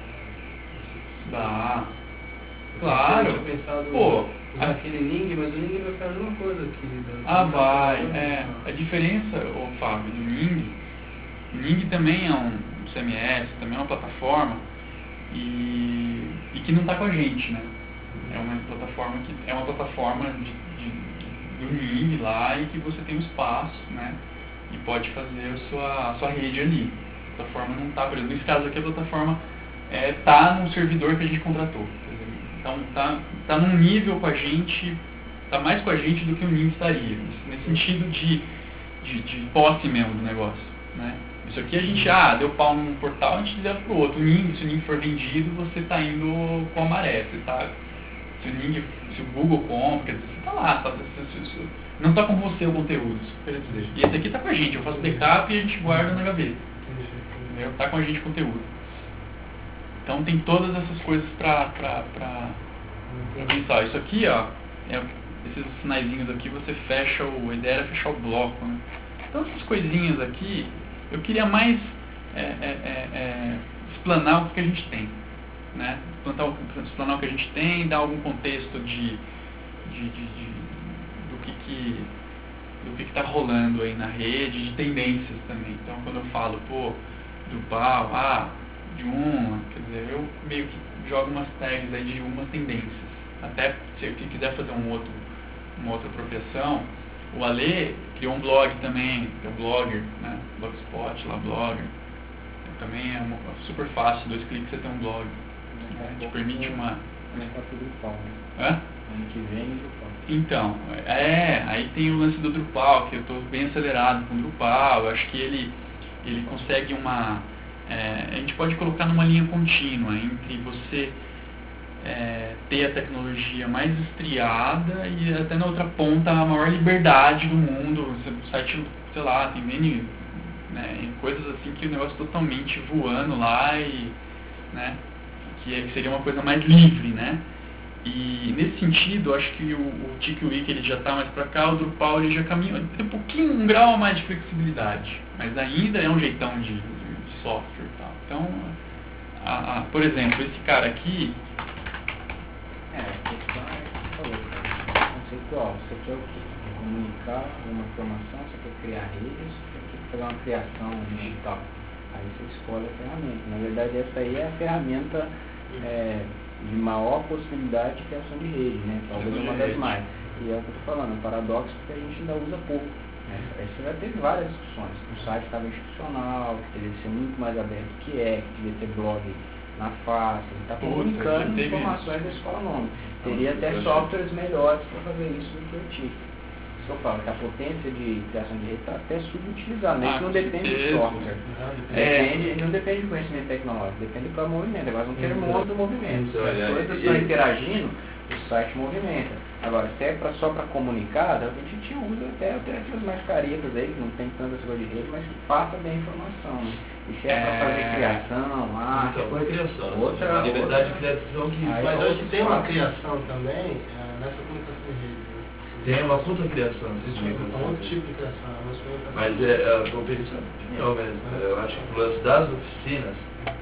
Dá. Claro. Eu tinha pensado Pô, usar aquele link, mas o link vai ficar a mesma coisa aqui. Né? Ah, vai. É, a diferença, ô Fábio, do Ning, o Ning também é um C M S, também é uma plataforma e, e que não está com a gente, né? É uma plataforma que é uma plataforma de, de, do Ning lá e que você tem um espaço, né? E pode fazer a sua, a sua rede ali. A plataforma não está, por exemplo, nesse caso aqui a plataforma está é, num servidor que a gente contratou. Então está tá num nível com a gente, está mais com a gente do que o Ning estaria, nesse sentido de, de, de posse mesmo do negócio, né? Isso aqui a gente, ah, deu pau num portal, a gente leva para o outro. O Ning, se o Ning for vendido, você está indo com a maré, você tá, se o Ning, se o Google compra, quer dizer, você está lá, tá, você, você, não está com você o conteúdo, isso que eu quero dizer. E esse aqui está com a gente, eu faço backup e a gente guarda na gaveta, entendeu? Está com a gente o conteúdo. Então tem todas essas coisas para pensar. Isso aqui, ó, é, esses sinaizinhos aqui, você fecha o, a ideia era fechar o bloco, né? Então essas coisinhas aqui, eu queria mais é, é, é, é, explanar o que a gente tem, né? Explanar o, explanar o que a gente tem, dar algum contexto de, de, de, de do que que do que está rolando aí na rede, de tendências também. Então quando eu falo, pô, Drupal, ah, de uma, quer dizer, eu meio que jogo umas tags aí de umas tendências. Até se eu quiser fazer um outro, uma outra apropriação, o Ale criou um blog também, que é o Blogger, né? Blogspot, lá Blogger. Também é uma, super fácil, dois cliques você tem um blog. Né? Te permite uma... Hã? Ano que vem Drupal. Então, é, aí tem o lance do Drupal, que eu estou bem acelerado com o Drupal, eu acho que ele, ele consegue uma... É, a gente pode colocar numa linha contínua entre você é, ter a tecnologia mais estriada e até na outra ponta a maior liberdade do mundo. O site, sei lá, tem N, né, coisas assim que o negócio totalmente voando lá e, né, que, é, que seria uma coisa mais livre, né? E nesse sentido, acho que o, o TickWiki ele já está mais para cá, o Drupal ele já caminha, tem um pouquinho, um grau a mais de flexibilidade, mas ainda é um jeitão de software e tal. Então, a, a, por exemplo, esse cara aqui... É, a questão é que você falou, é conceitual. Você quer o quê? Comunicar uma informação, você quer criar redes, você quer fazer uma criação digital. Aí você escolhe a ferramenta. Na verdade, essa aí é a ferramenta é, de maior possibilidade de criação de rede, né? Talvez uma das mais. E é o que eu estou falando, é um paradoxo porque a gente ainda usa pouco. Aí você vai ter várias discussões. O site estava institucional, que deveria ser muito mais aberto que é, que devia ter blog na face, ele está comunicando informações da escola nome. Teria até softwares melhores para fazer isso do que eu tive. Isso eu falo, que a potência de criação de rede está até subutilizada, mas Ah, isso não depende do software. É. Depende, não depende do conhecimento tecnológico, depende do movimento. Agora não ter monte do movimento. Isso, As é, coisas é, estão é, interagindo, o site movimenta. Agora, se é pra, só para comunicar, a gente usa até, até essas mais caretas aí, que não tem tanta coisa de rede, mas que passa bem a informação. Né? E se é, É. para fazer criação, ah, Então, foi criação. né? outra- A liberdade outra- de criação que Aí Mas outro hoje tem uma fato. criação também é, nessa comunicação em rede. Né? tem uma puta criação. Existe um um outro tipo de criação, é uma comunicação. Mas é a competição não mesmo. Eu acho que o lance das oficinas,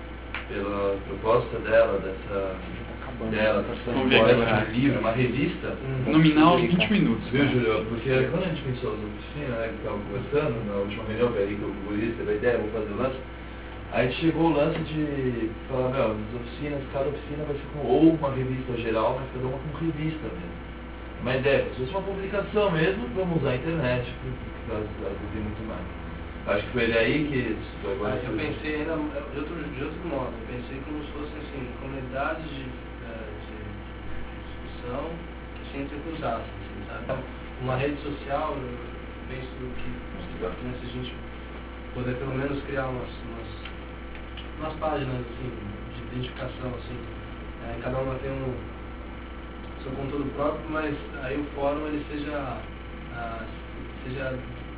pela proposta dela, dessa dela, tá dessa Vamos ver proposta agora. de livro, uma revista, Hum. Nominal vinte minutos. viu, Julio? Porque quando a gente pensou nas oficinas, né, que estava conversando, na última reunião, que aí que o Luiz teve a ideia, vou fazer o lance, aí chegou o lance de falar, meu, as oficinas, cada oficina vai ser com ou uma revista geral, mas cada uma com revista mesmo. Uma ideia, se fosse uma publicação mesmo, vamos usar a internet, porque elas, elas tem muito mais. Acho que foi ele aí que... Agora Ah, eu pensei ainda de outro, de outro modo, eu pensei como se fossem assim, comunidades de, eh, de discussão que se entrecruzassem, assim, sabe? Então, uma rede social, eu penso que né, se a gente poder pelo menos criar umas, umas, umas páginas assim, de identificação, assim, eh, cada uma tem um seu conteúdo próprio, mas aí o fórum ele seja, ah, seja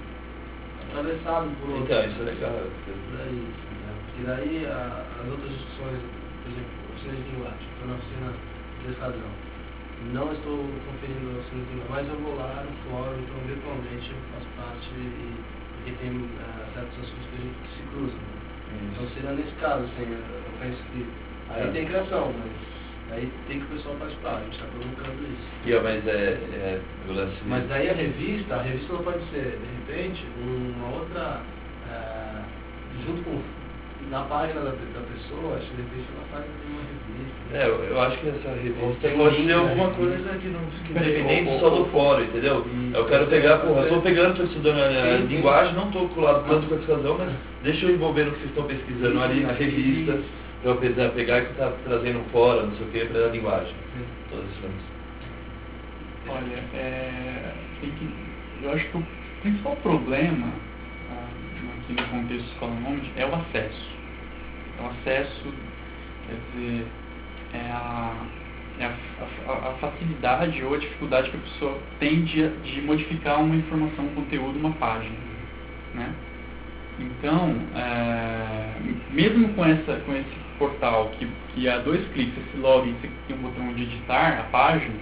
atravessado por outro. Então, isso é legal. Daí, né? Porque daí a, as outras discussões, por exemplo, oficina de linguagem, estou na oficina de razão. Não estou conferindo a oficina de linguagem, mas eu vou lá no fórum, então virtualmente eu faço parte e, e tem uh, certos assuntos que a gente se cruzam. Né? Então seria nesse caso, assim, eu, eu penso que aí É. tem criação, mas aí tem que o pessoal participar, a gente está provocando isso. E, ó, mas é, é o lance... Mas daí a revista, a revista não pode ser, de repente, uma outra, é, junto com, na página da, da pessoa, acho que de repente ela faz uma revista. É, eu, eu acho que essa revista Tem um pode link ser na alguma revista. coisa que não fique Peraí, dependente ou- só ou- do fórum, entendeu? Isso. Eu quero pegar, porra, eu tô Você- pegando, tô estudando a, a Sim, sim. linguagem, não tô colado tanto com a razão, mas deixa eu envolver no que vocês estão pesquisando Isso, ali na isso. revista, pra eu pegar, pegar e tá trazendo um fórum, não sei o que, pra linguagem. Sim. Todos esses lances. Olha, é, tem que, eu acho que o principal problema ah, aqui no contexto escola nômade é o acesso. É o acesso, quer dizer, é a, é a, a, a facilidade ou a dificuldade que a pessoa tem de, de modificar uma informação, um conteúdo, uma página, né? Então, é, mesmo com, essa, com esse portal que, que a dois cliques, esse login, você tem um botão de editar a página,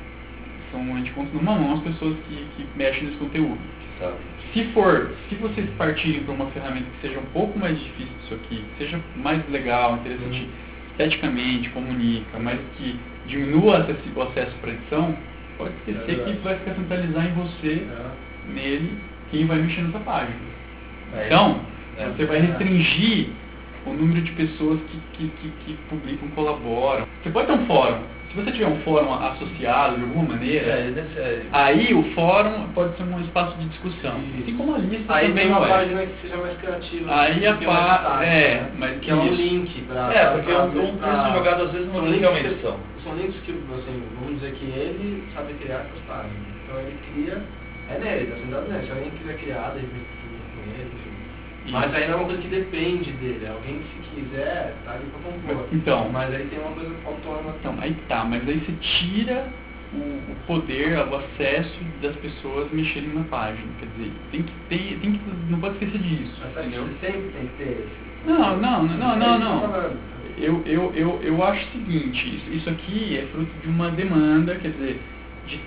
são, a gente conta numa mão as pessoas que, que mexem nesse conteúdo. Sabe? Se for, se vocês partirem para uma ferramenta que seja um pouco mais difícil disso aqui, que seja mais legal, interessante, Uhum. esteticamente, comunica, mas que diminua o acesso, o acesso para edição, pode esquecer É verdade. que vai ficar centralizar em você, É. nele, quem vai mexer nessa página. É, Então, é. você vai restringir o número de pessoas que, que, que, que publicam, colaboram. Você pode ter um fórum. Se você tiver um fórum associado de alguma maneira, É, nesse, é, aí o fórum pode ser um espaço de discussão. Isso. Assim como a lista Aí também tem uma não é. página que seja mais criativa. Aí a que é mais pá- destaque, é, né? mas que é um isso. link para... É, porque é um, um texto jogado às vezes são não links é uma que- edição. São links que, assim, vamos dizer que ele sabe criar essas páginas. Então ele cria, é nele, tá sentado nele. Se alguém quiser criar, de repente, junto com ele, enfim. Mas aí não é uma coisa que depende dele. Alguém que se quiser, tá ali para compor. Então. Mas aí tem uma coisa autônoma. Então, aí tá, mas aí você tira o, o poder, o acesso das pessoas mexerem na página. Quer dizer, tem que ter, tem que, não pode esquecer disso, Mas sabe que entendeu? você sempre tem que ter esse... Não, não, não, não, não, não. Tô falando. Eu, eu, eu, eu acho o seguinte, isso, isso aqui é fruto de uma demanda, quer dizer, de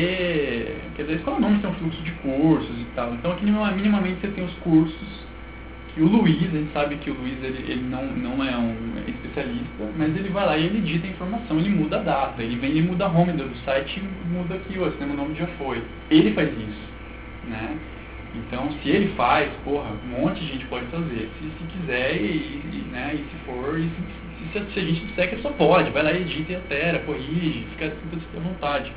ter, quer dizer, a escola não tem um fluxo de cursos e tal, então aqui minima- minimamente você tem os cursos, que o Luiz, a gente sabe que o Luiz ele, ele não, não é um especialista, mas ele vai lá e ele edita a informação, ele muda a data, ele vem e muda a home do site e muda aqui, ó, o nome já foi. Ele faz isso, né? Então, se ele faz, porra, um monte de gente pode fazer, se, se quiser e, e, né, e se for, e se, se, se a gente disser que só pode, vai lá, edita e altera, corrige, fica à vontade.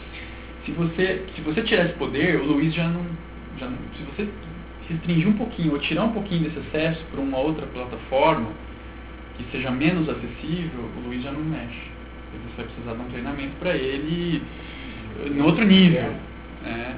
Se você, se você tirar esse poder, o Luiz já não, já não, se você restringir um pouquinho, ou tirar um pouquinho desse acesso para uma outra plataforma, que seja menos acessível, o Luiz já não mexe. Você vai precisar de um treinamento para ele no outro nível, né?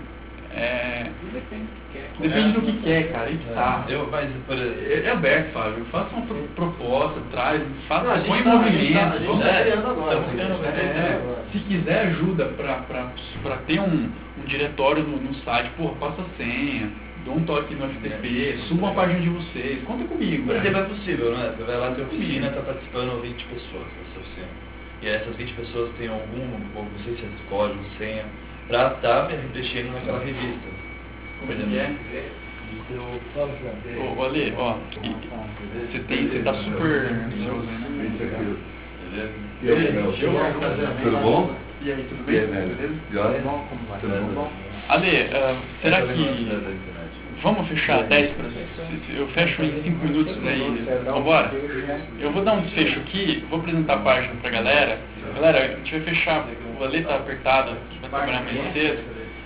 É, Depende do que quer. depende do que quer, cara, aí que tá. Eu, mas, por exemplo, É aberto, Fábio. Faça uma pro- proposta, traz, faça, Não, a gente põe em tá- a gente movimento. tá- a gente vamos- tá é, criando agora. estamos né? criando A gente tá agora. criando É. agora. Se quiser ajuda para ter um, um diretório no, no site, porra, passa a senha, dá um toque no F T P, suba a página de vocês, conta comigo. Por né? exemplo, é possível, né? Você vai lá ter oficina, está participando vinte pessoas dessa oficina. E essas vinte pessoas têm algum, não sei se é código, senha, para estar mexendo naquela revista. Como ele é? Eu falo pra Ô, Ale, ó, você tem, você tá super ansioso aí, né? Beleza? E aí, meu? Tudo bom? E aí, tudo E aí, bem? velho? Beleza? Joia? Bom, como vai? Tudo bom? Ale, ah, será que vamos fechar dez para eu fecho em cinco minutos aí, vambora? Eu vou dar um desfecho aqui, vou apresentar a página pra galera. Galera, a gente vai fechar, o Ale tá apertado, a gente vai trabalhar amanhã cedo.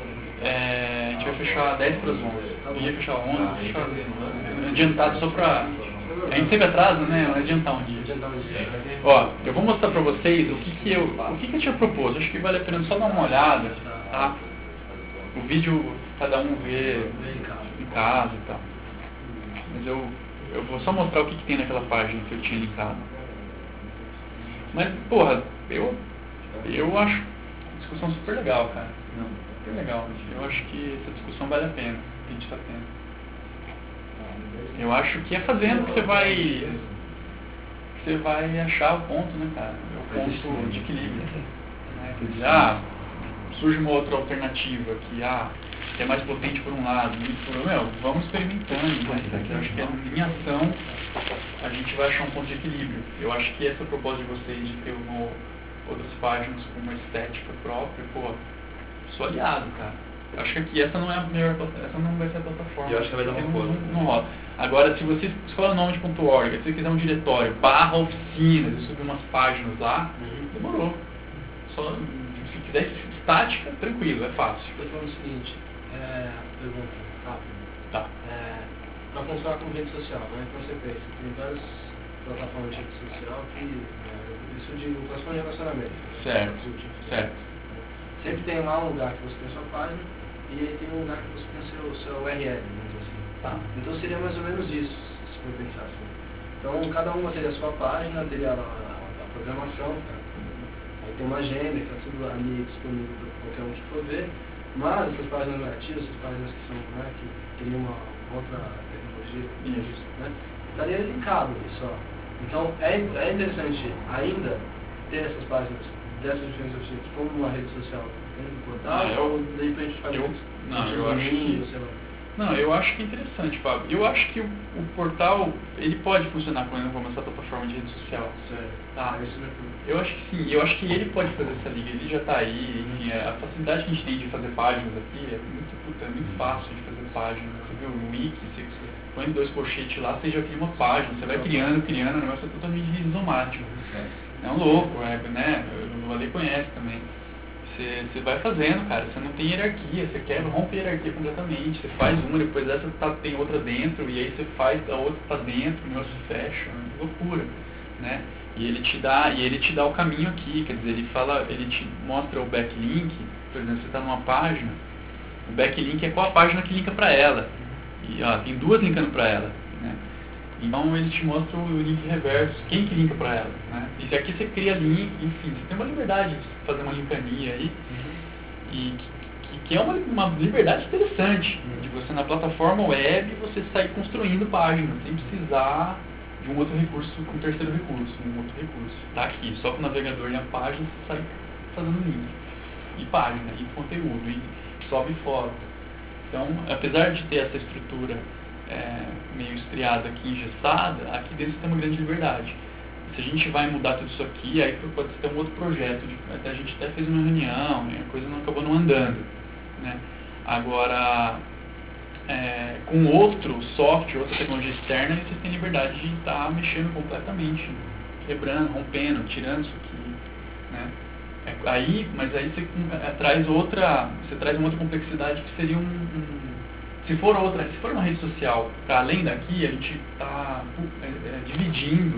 É, a gente vai fechar dez para as onze. Eu ia fechar onze, vou fechar adiantado só pra... A gente sempre atrasa, né? Vai adiantar um dia. Ó, eu vou mostrar pra vocês o que que eu, o que que eu tinha proposto. Acho que vale a pena só dar uma olhada, tá? O vídeo cada um vê em casa e tal. Mas eu, eu vou só mostrar o que que tem naquela página que eu tinha linkado. Mas, porra, eu, eu acho a discussão super legal, cara. Super legal. Eu acho que essa discussão vale a pena, que a gente está tendo. Eu acho que é fazendo que você vai que você vai achar o ponto, né, cara? O ponto de equilíbrio. Né? Quer dizer, ah, surge uma outra alternativa que, ah, que é mais potente por um lado, e por meu, vamos experimentando, né? Eu acho que em ação a gente vai achar um ponto de equilíbrio. Eu acho que essa proposta de vocês de ter uma, outras páginas com uma estética própria, pô, sou aliado, cara. Eu acho que aqui essa não é a melhor, essa não vai ser a plataforma. Eu acho que vai dar uma não, cor. não, não rola. Agora, se você escolhe o nome de .org, se você quiser um diretório, barra oficinas, e subir umas páginas lá, demorou. Só, se quiser estática, tranquilo, é fácil. Eu tô falando o seguinte, é, pergunta rápida. Tá. É, para funcionar como rede social, né? Então você pensa, tem várias plataformas de rede social que, é, isso de plataforma de relacionamento. Certo, Né? certo. Sempre tem lá um lugar que você tem a sua página e aí tem um lugar que você tem o seu, seu U R L, vamos dizer assim. Tá. Então seria mais ou menos isso, se for pensar assim. Então cada uma teria a sua página, teria a, a, a programação, tá? Aí tem uma agenda que está tudo ali disponível para qualquer um que for ver, mas essas páginas nativas, essas páginas que são, né, que criam uma outra tecnologia, Isso. né, estaria linkado ali só. Então é, é interessante ainda ter essas páginas dessas diferentes oficinas como uma rede social dentro do portal, Ah, eu- ou de repente faz eu- isso? não, eu acho que- sei lá. Não, eu acho que é interessante, Fábio. Eu acho que o, o portal, ele pode funcionar como essa plataforma de rede social. Certo. Tá. É isso mesmo. Eu acho que sim, eu acho que ele pode fazer essa liga, ele já está aí, enfim, é, a facilidade que a gente tem de fazer páginas aqui é muito, puta, é muito fácil de fazer páginas. Você viu o wiki, você põe dois colchetes lá, você já cria uma página, você vai criando, criando, o negócio é totalmente rizomático. É um louco, é, né? O Ale conhece também. Você, você vai fazendo, cara, você não tem hierarquia, você quebra, rompe a hierarquia completamente, você faz uma, depois dessa tá, tem outra dentro, e aí você faz a outra tá dentro, o negócio fecha, é loucura, né? E ele te dá, e ele te dá o caminho aqui, quer dizer, ele fala, ele te mostra o backlink, por exemplo, você está numa página, o backlink é qual a página que linka para ela. E ó, tem duas linkando para ela, né? Então ele te mostra o link reverso, quem que linka para ela, né? E se aqui você cria link, enfim, você tem uma liberdade de fazer uma linkania aí, e que, que é uma, uma liberdade interessante, de você na plataforma web você sair construindo páginas, sem precisar de um outro recurso, um terceiro recurso, um outro recurso. Tá aqui, só com o navegador e a página você sai fazendo link. E página, e conteúdo, e sobe foto. Então, apesar de ter essa estrutura é, meio estriada aqui, engessada, aqui dentro você tem uma grande liberdade. Se a gente vai mudar tudo isso aqui, aí pode ter um outro projeto. De, até a gente até fez uma reunião, né, a coisa não acabou não andando. Né? Agora, é, com outro software, outra tecnologia externa, vocês têm liberdade de estar mexendo completamente, quebrando, rompendo, tirando isso aqui. Né? É, aí, mas aí você é, traz outra, você traz uma outra complexidade que seria um, um se for outra, se for uma rede social para além daqui, a gente está é, é, dividindo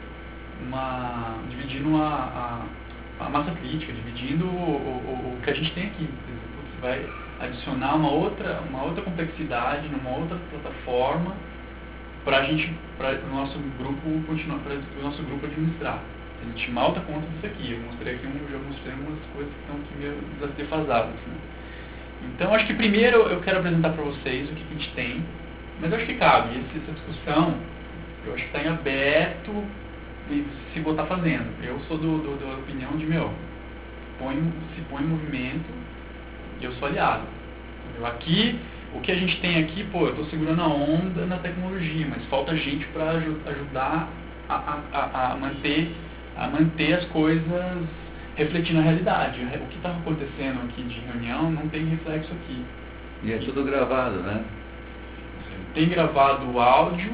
uma, dividindo a, a, a massa crítica, dividindo o, o, o que a gente tem aqui. Você vai adicionar uma outra, uma outra complexidade numa outra plataforma para a gente, para o nosso grupo continuar, para o nosso grupo administrar. A gente mal dá conta disso aqui. Eu mostrei aqui, um, já mostrei umas coisas que estão aqui meio defasadas. Né? Então, acho que primeiro eu quero apresentar para vocês o que, que a gente tem, mas eu acho que cabe. Esse, essa discussão, eu acho que está em aberto e se botar fazendo. Eu sou do, do, da opinião de, meu, põe, se põe em movimento e eu sou aliado. Entendeu? Aqui, o que a gente tem aqui, pô, eu estou segurando a onda na tecnologia, mas falta gente para aj ajudar a, a, a, manter, a manter as coisas refletindo a realidade. O que está acontecendo aqui de reunião não tem reflexo aqui. E é tudo gravado, né? Tem gravado o áudio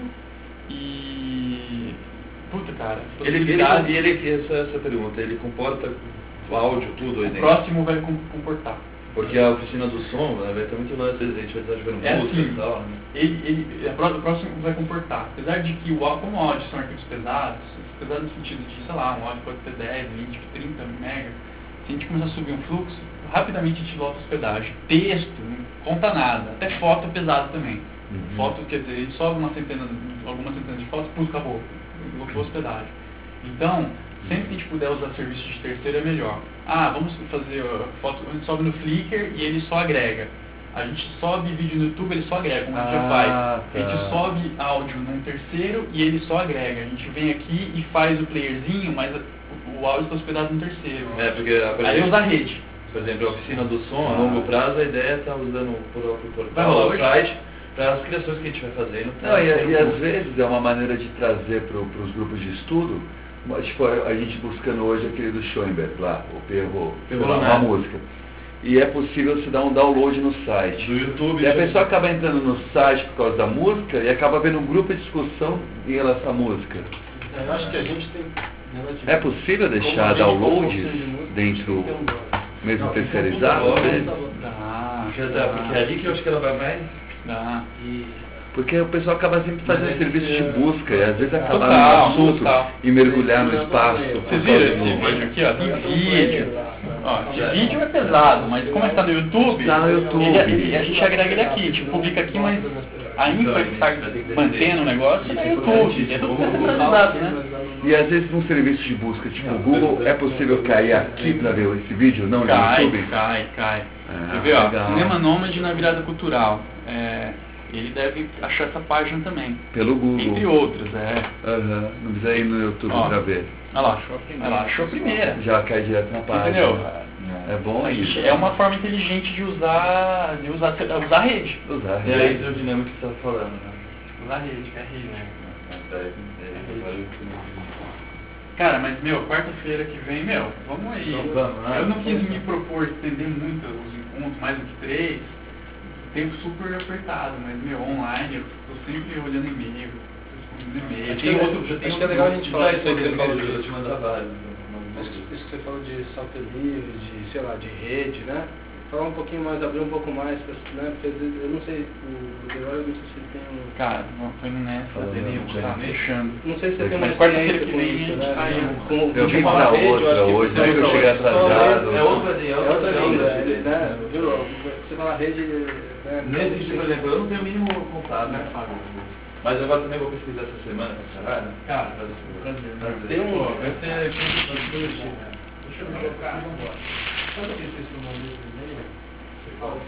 e... Puta, cara. Ele, ele, ele, ele, essa, essa pergunta, ele comporta o áudio, tudo aí o dentro? O próximo vai comportar. Porque a oficina do som, né, vai ter muito lance, a gente vai estar jogando é música assim, e tal, né? Ele, ele, o próximo vai comportar. Apesar de que, o, como o áudio são arquivos pesados, pesados no sentido de, sei lá, um áudio pode ter dez, vinte, trinta megas, se a gente começar a subir um fluxo, rapidamente a gente volta a hospedagem. Texto, não conta nada. Até foto é pesado também. Uhum. Foto, quer dizer, a gente sobe uma centena, algumas centenas de fotos, pum, acabou. Voltou a hospedagem. Então, sempre que a gente puder usar serviço de terceiro é melhor. Ah, vamos fazer uh, foto, a gente sobe no Flickr e ele só agrega. A gente sobe vídeo no YouTube, ele só agrega, como a gente já faz. Ah, tá. A gente sobe áudio num terceiro e ele só agrega. A gente vem aqui e faz o playerzinho, mas o, o áudio está hospedado no terceiro. É, porque aí usa a rede. Por exemplo, a oficina do som, a longo prazo, a ideia é estar usando o próprio Vai portal, rolar o hoje? site, para as criações que a gente vai fazendo. Não, e, e às vezes é uma maneira de trazer para os grupos de estudo, tipo, a gente buscando hoje aquele do Schoenberg lá, o Perro, Perro uma música. E é possível se dar um download no site. Do YouTube. E a pessoa acaba entrando no site por causa da música e acaba vendo um grupo de discussão em relação à música. Eu acho que a gente tem... É possível deixar downloads dentro, mesmo terceirizado? às vezes? Dá, Porque, porque é ali que eu acho que ela vai mais... dá. Porque o pessoal acaba sempre fazendo Mas serviço de é- busca e às vezes acaba Total, no assunto total. e mergulhar no espaço. Vocês viram esse vídeo aqui, ó? Tem vídeo. Ó, esse vídeo é pesado, mas como está no YouTube, Tá no YouTube. ele- ele- a gente agrega ele aqui, a gente publica aqui, mas a infra que está mantendo o negócio é no YouTube. É tudo centralizado, né? E às vezes num serviço de busca, tipo o Google, é possível cair aqui para ver esse vídeo, não no Cai, YouTube? cai, cai. Ah, Você vê, ó, legal. Cinema Nômade na virada cultural. É, ele deve achar essa página também. Pelo Entre Google. outras, é. Aham, não precisa ir no YouTube Ó. para ver. Olha lá, olha lá, achou a primeira. Já cai direto na página. Entendeu? É bom isso. É uma forma inteligente de usar, de usar, usar a rede. Usar. É a hidrodinâmica que você está falando, né? Usar a rede, que é a rede. É, Cara, mas, meu, quarta-feira que vem, meu, vamos aí. Então vamos, né? Eu não quis me propor estender muito os encontros, mais do que três. Tempo super apertado, mas, meu, online, eu tô sempre olhando e-mail, respondendo e-mail. Acho Tem que é- outro, já tem acho que é outro legal a grupo gente de falar trás disso aí que você sobre falou isso. de- eu te mandar vários. Isso, isso que você falou de software livre, de, sei lá, de rede, né? Falar um pouquinho mais, abrir um pouco mais, pra, né? Porque às vezes, eu não sei, o Derói, eu não sei se ele tem um... Cara, não foi nessa, Falando, dele, não, tá né? fechando. Não sei se você tem uma Mas quarta-feira experiência que com vem isso, a gente né? tá aí. Com, Eu de vim uma pra rede, eu outra acho que hoje, você né, que eu vai cheguei pra outra. atrasado. É outra linha, É outra linha, linha, né? Viu? Você fala rede... Né? Não existe, por exemplo, eu não tenho o mínimo contato, né, Fábio? Mas agora também vou pesquisar essa semana, caralho. Cara, prazer. Prazer. Tem um... Pô, vai ser... Deixa eu colocar. Sabe o que vocês estão mandando no e-mail? Você fala...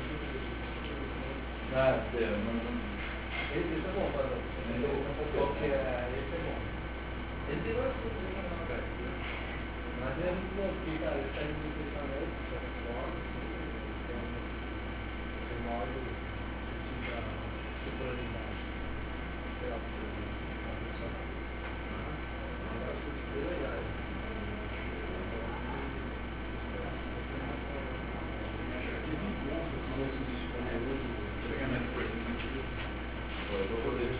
Ah, sei, eu não... Esse, esse é bom, Fábio. Qual que é? Esse é bom. Esse vai ser bom, cara. Mas é muito bom, porque, cara, ele está indo especialmente, de certa forma, tem tem um modo de superioridade. Sei lá, porque é funcional. Agora, se você olhar, Eu vou poder...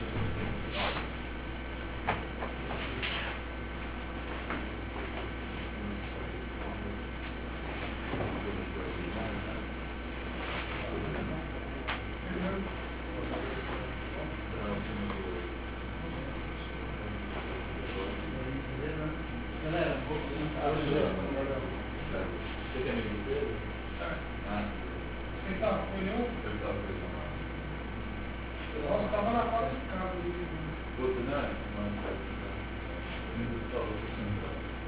galera, vou começar. Você quer me dizer? Ah, Você tá, olhou? eu estava pensando. Nossa, tava na quadra de casa ali. Puta, não é? Não, não.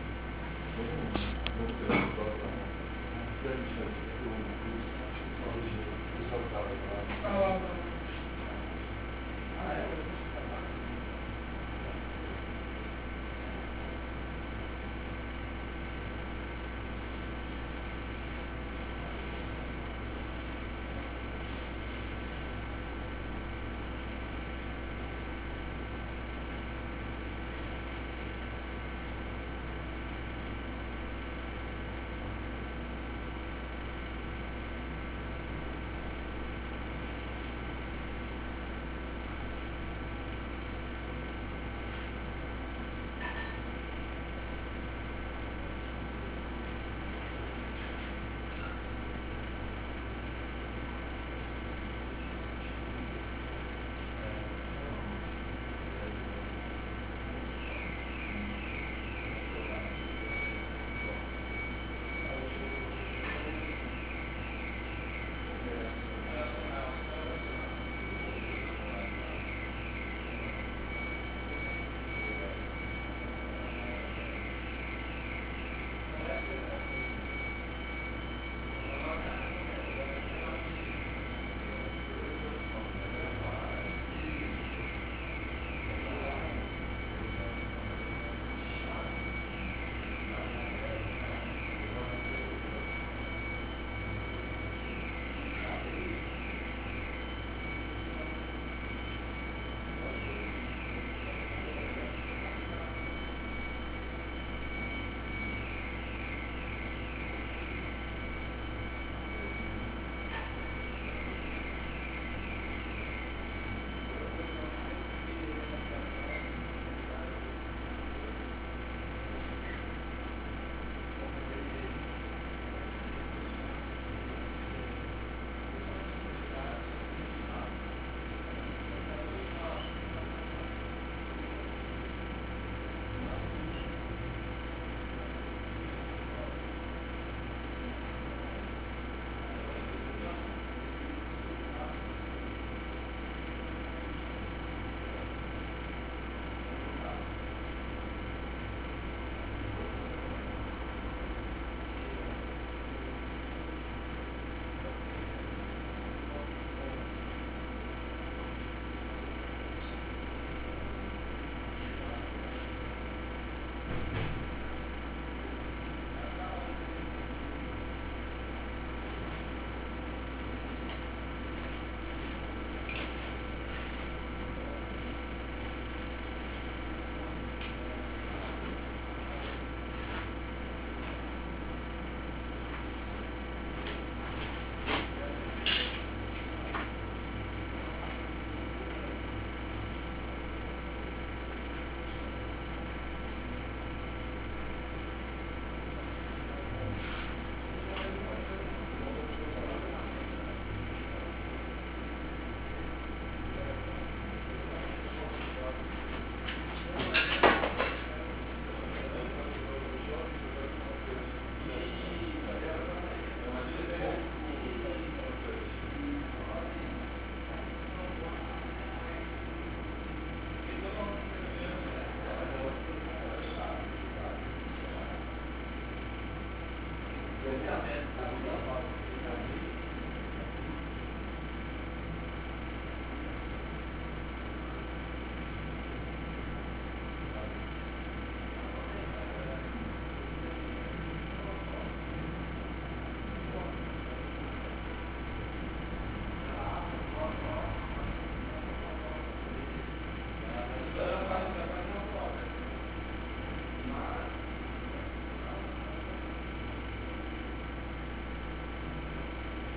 Então,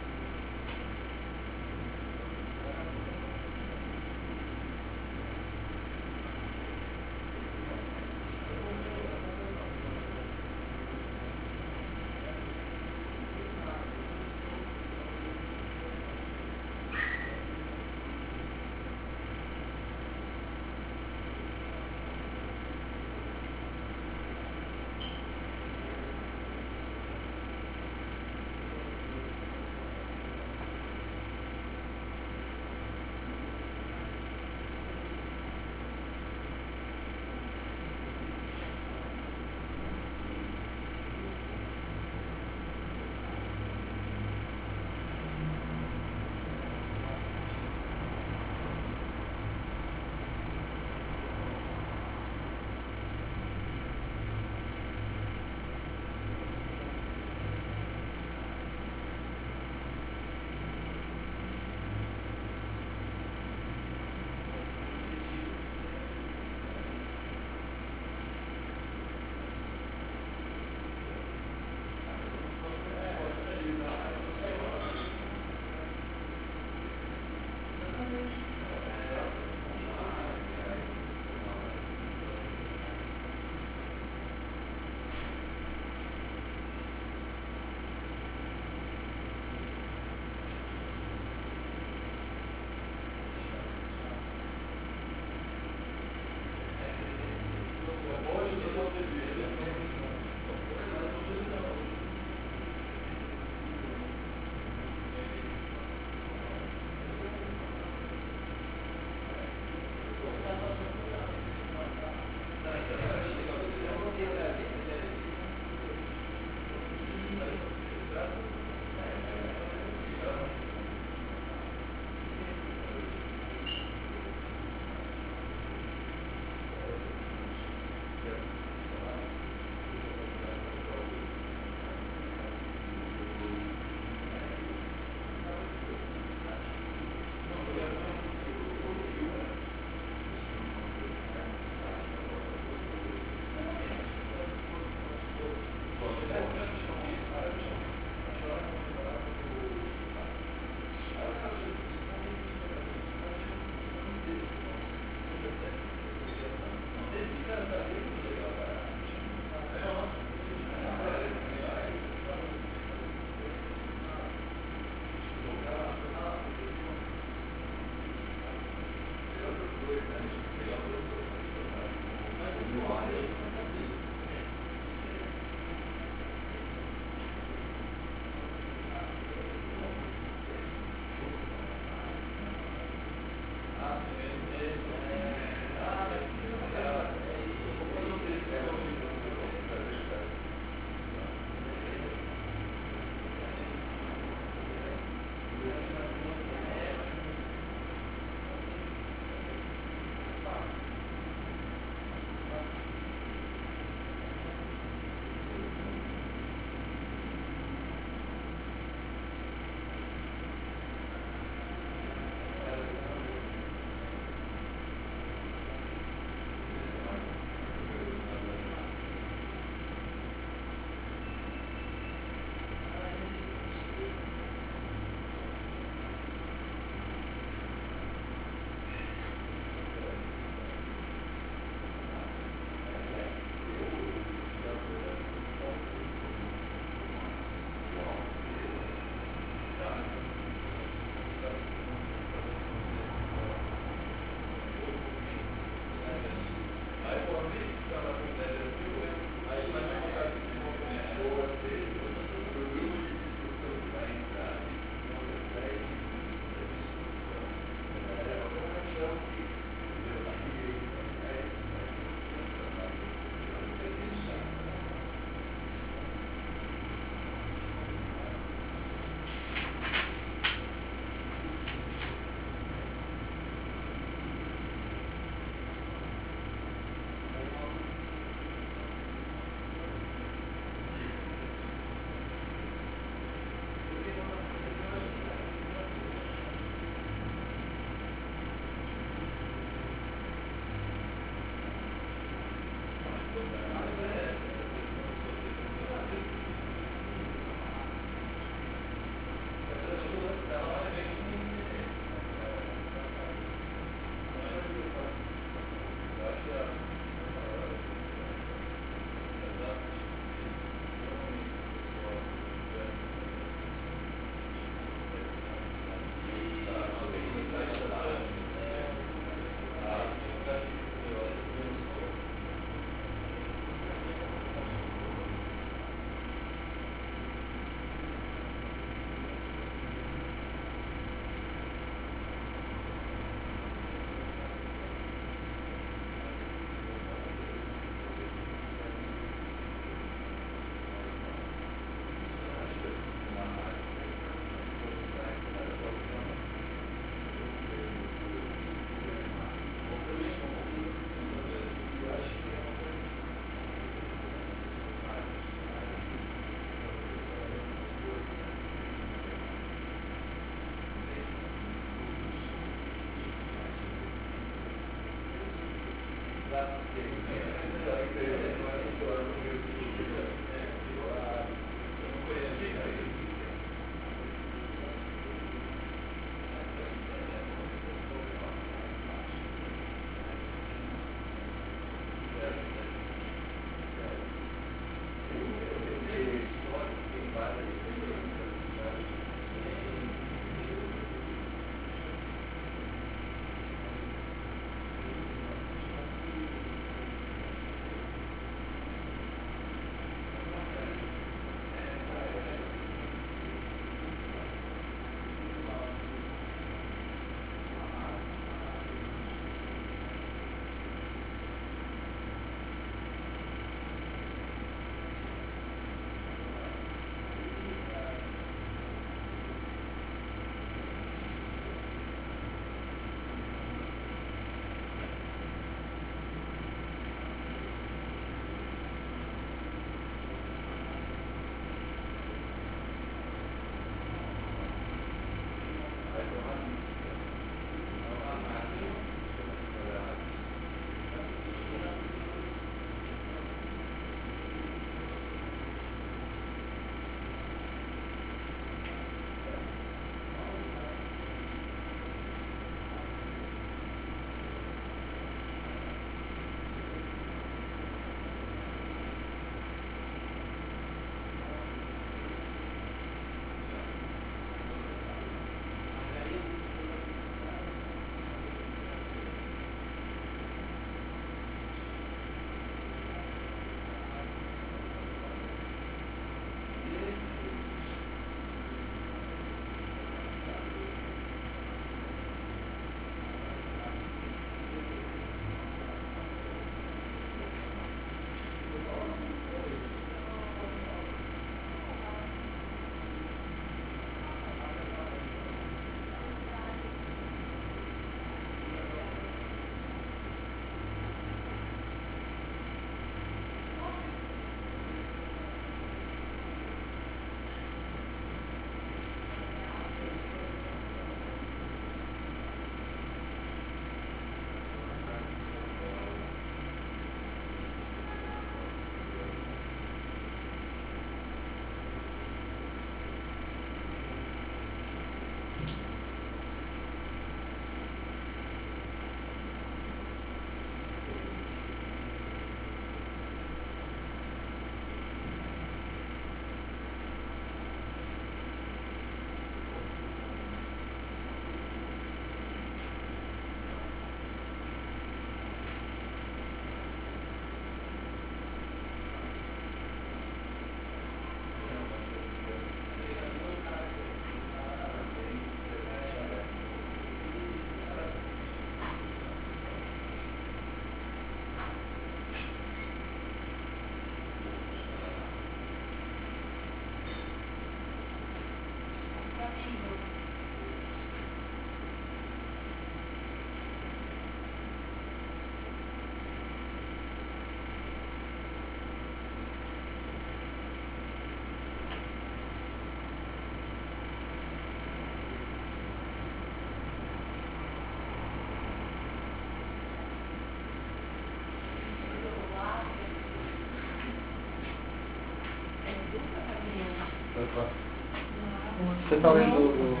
Você tá lendo o...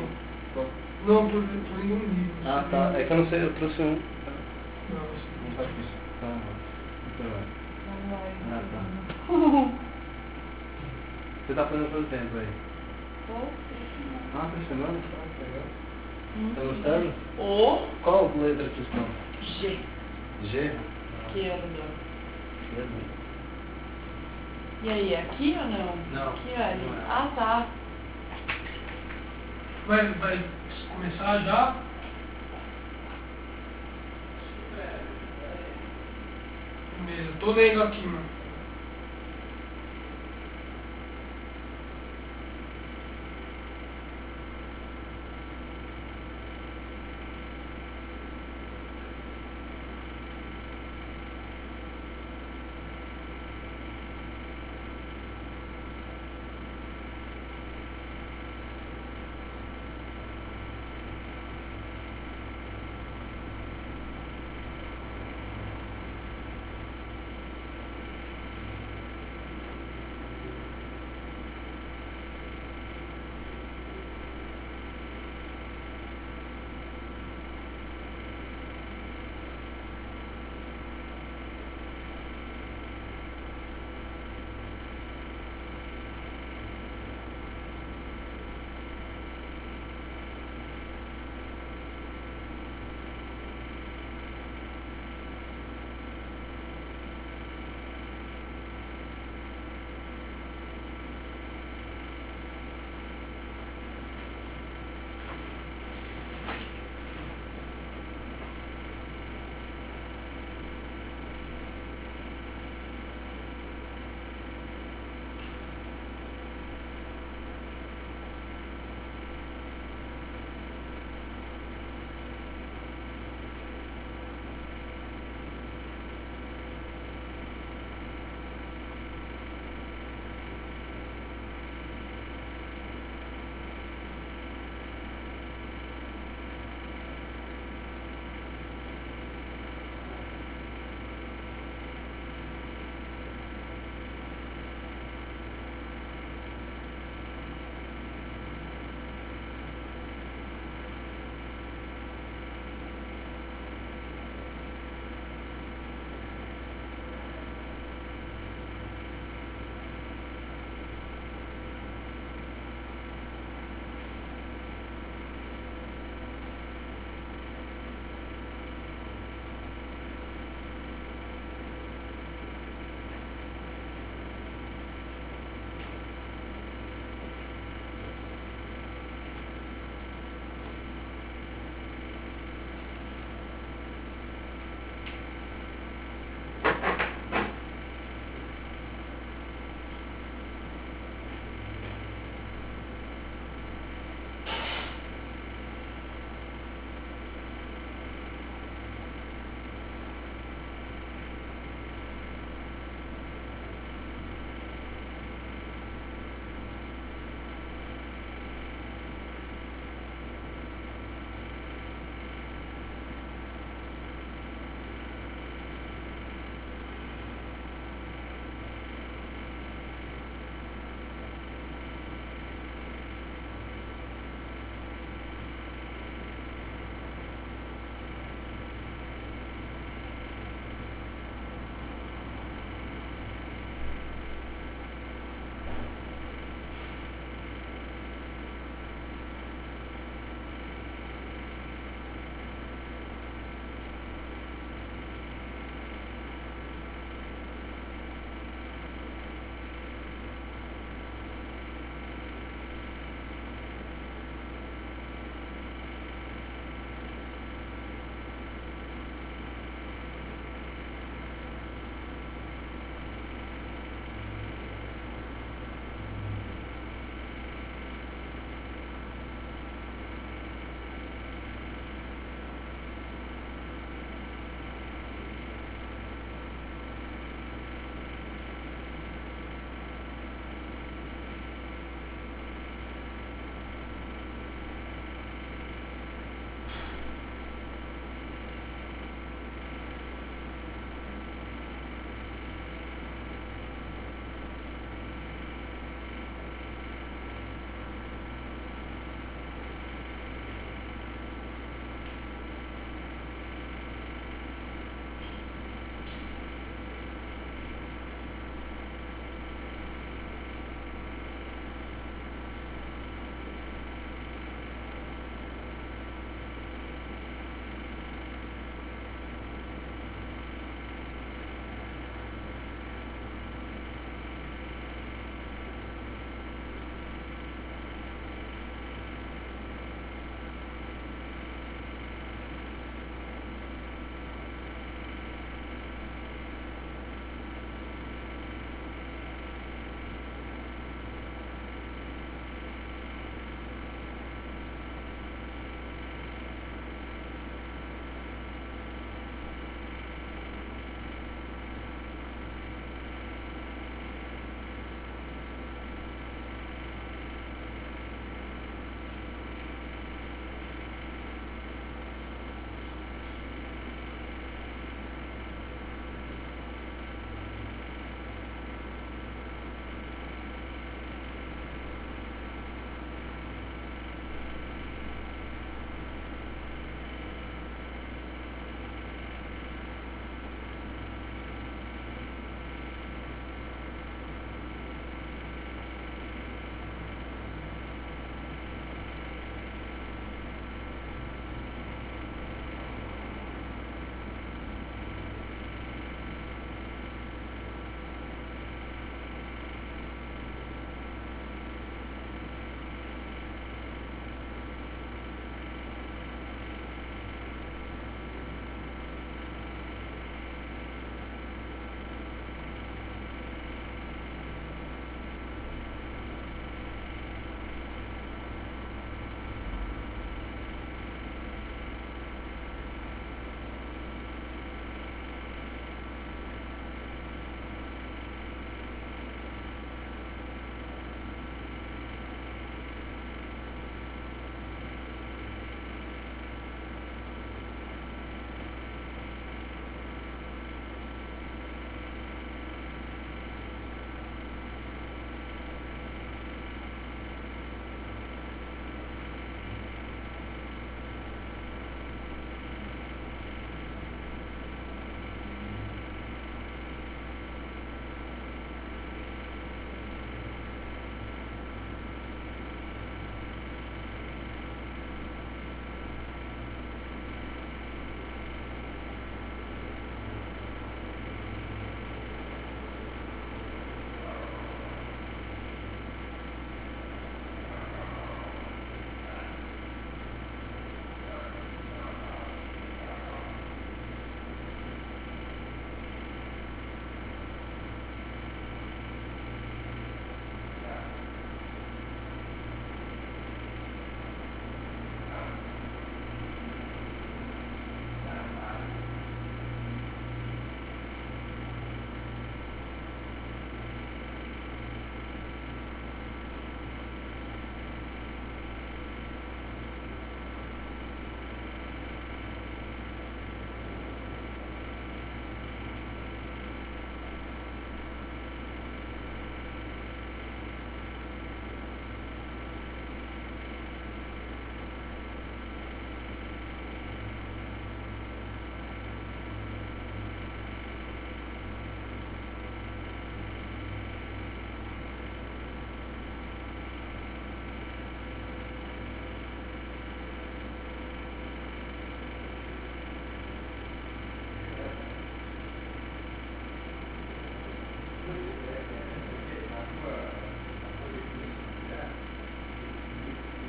Não, tô, tô lendo um livro. Ah, tá. É que eu não sei, eu trouxe um... Não, Não tá aqui. Tá, muito bem. Ah, tá. Você tá fazendo quanto tempo aí? Ah, três semanas? Tá, que legal. Tá gostando? O Qual letra vocês estão? G. G? Esquerda. Esquerda. E aí, aqui ou não? Não. Aqui ou ali? Não é. Ah, tá. Vai, vai começar já? Beleza, tô lendo aqui, mano.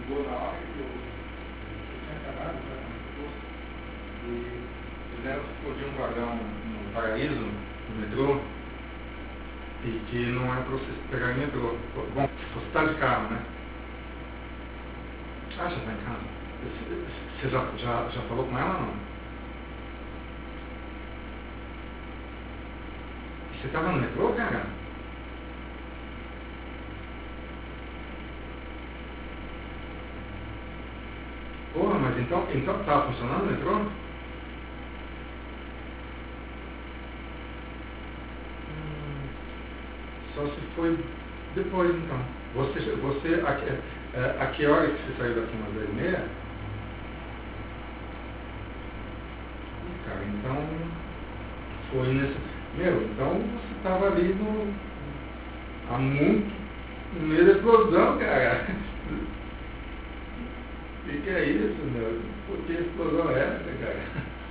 ligou na hora que eu, eu tinha acabado de entrar no posto. E fizeram explodir um vagão no Paraíso, no metrô, e que não é para você pegar em metrô. Bom, se você está de carro, né? Ah, já está em casa. Você já, já, já falou com ela ou não? Você estava no metrô, cara? Porra, mas então, então estava funcionando o metrô? Hum, só se foi depois, então. Você, você a, a, a que hora que você saiu daqui, umas dez e meia? Cara, então foi nesse... Meu, então você estava ali no... há muito... no meio da explosão, cara. O que, que é isso, meu? Por que explosão é essa, cara?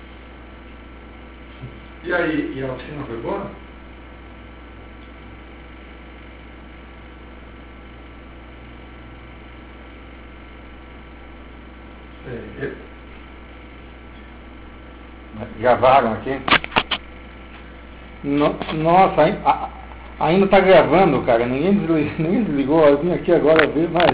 E aí, e a oficina foi boa? Sei. Gravaram aqui? No, nossa, ainda está gravando, cara. Ninguém desligou, ninguém desligou. Eu vim aqui agora ver, mas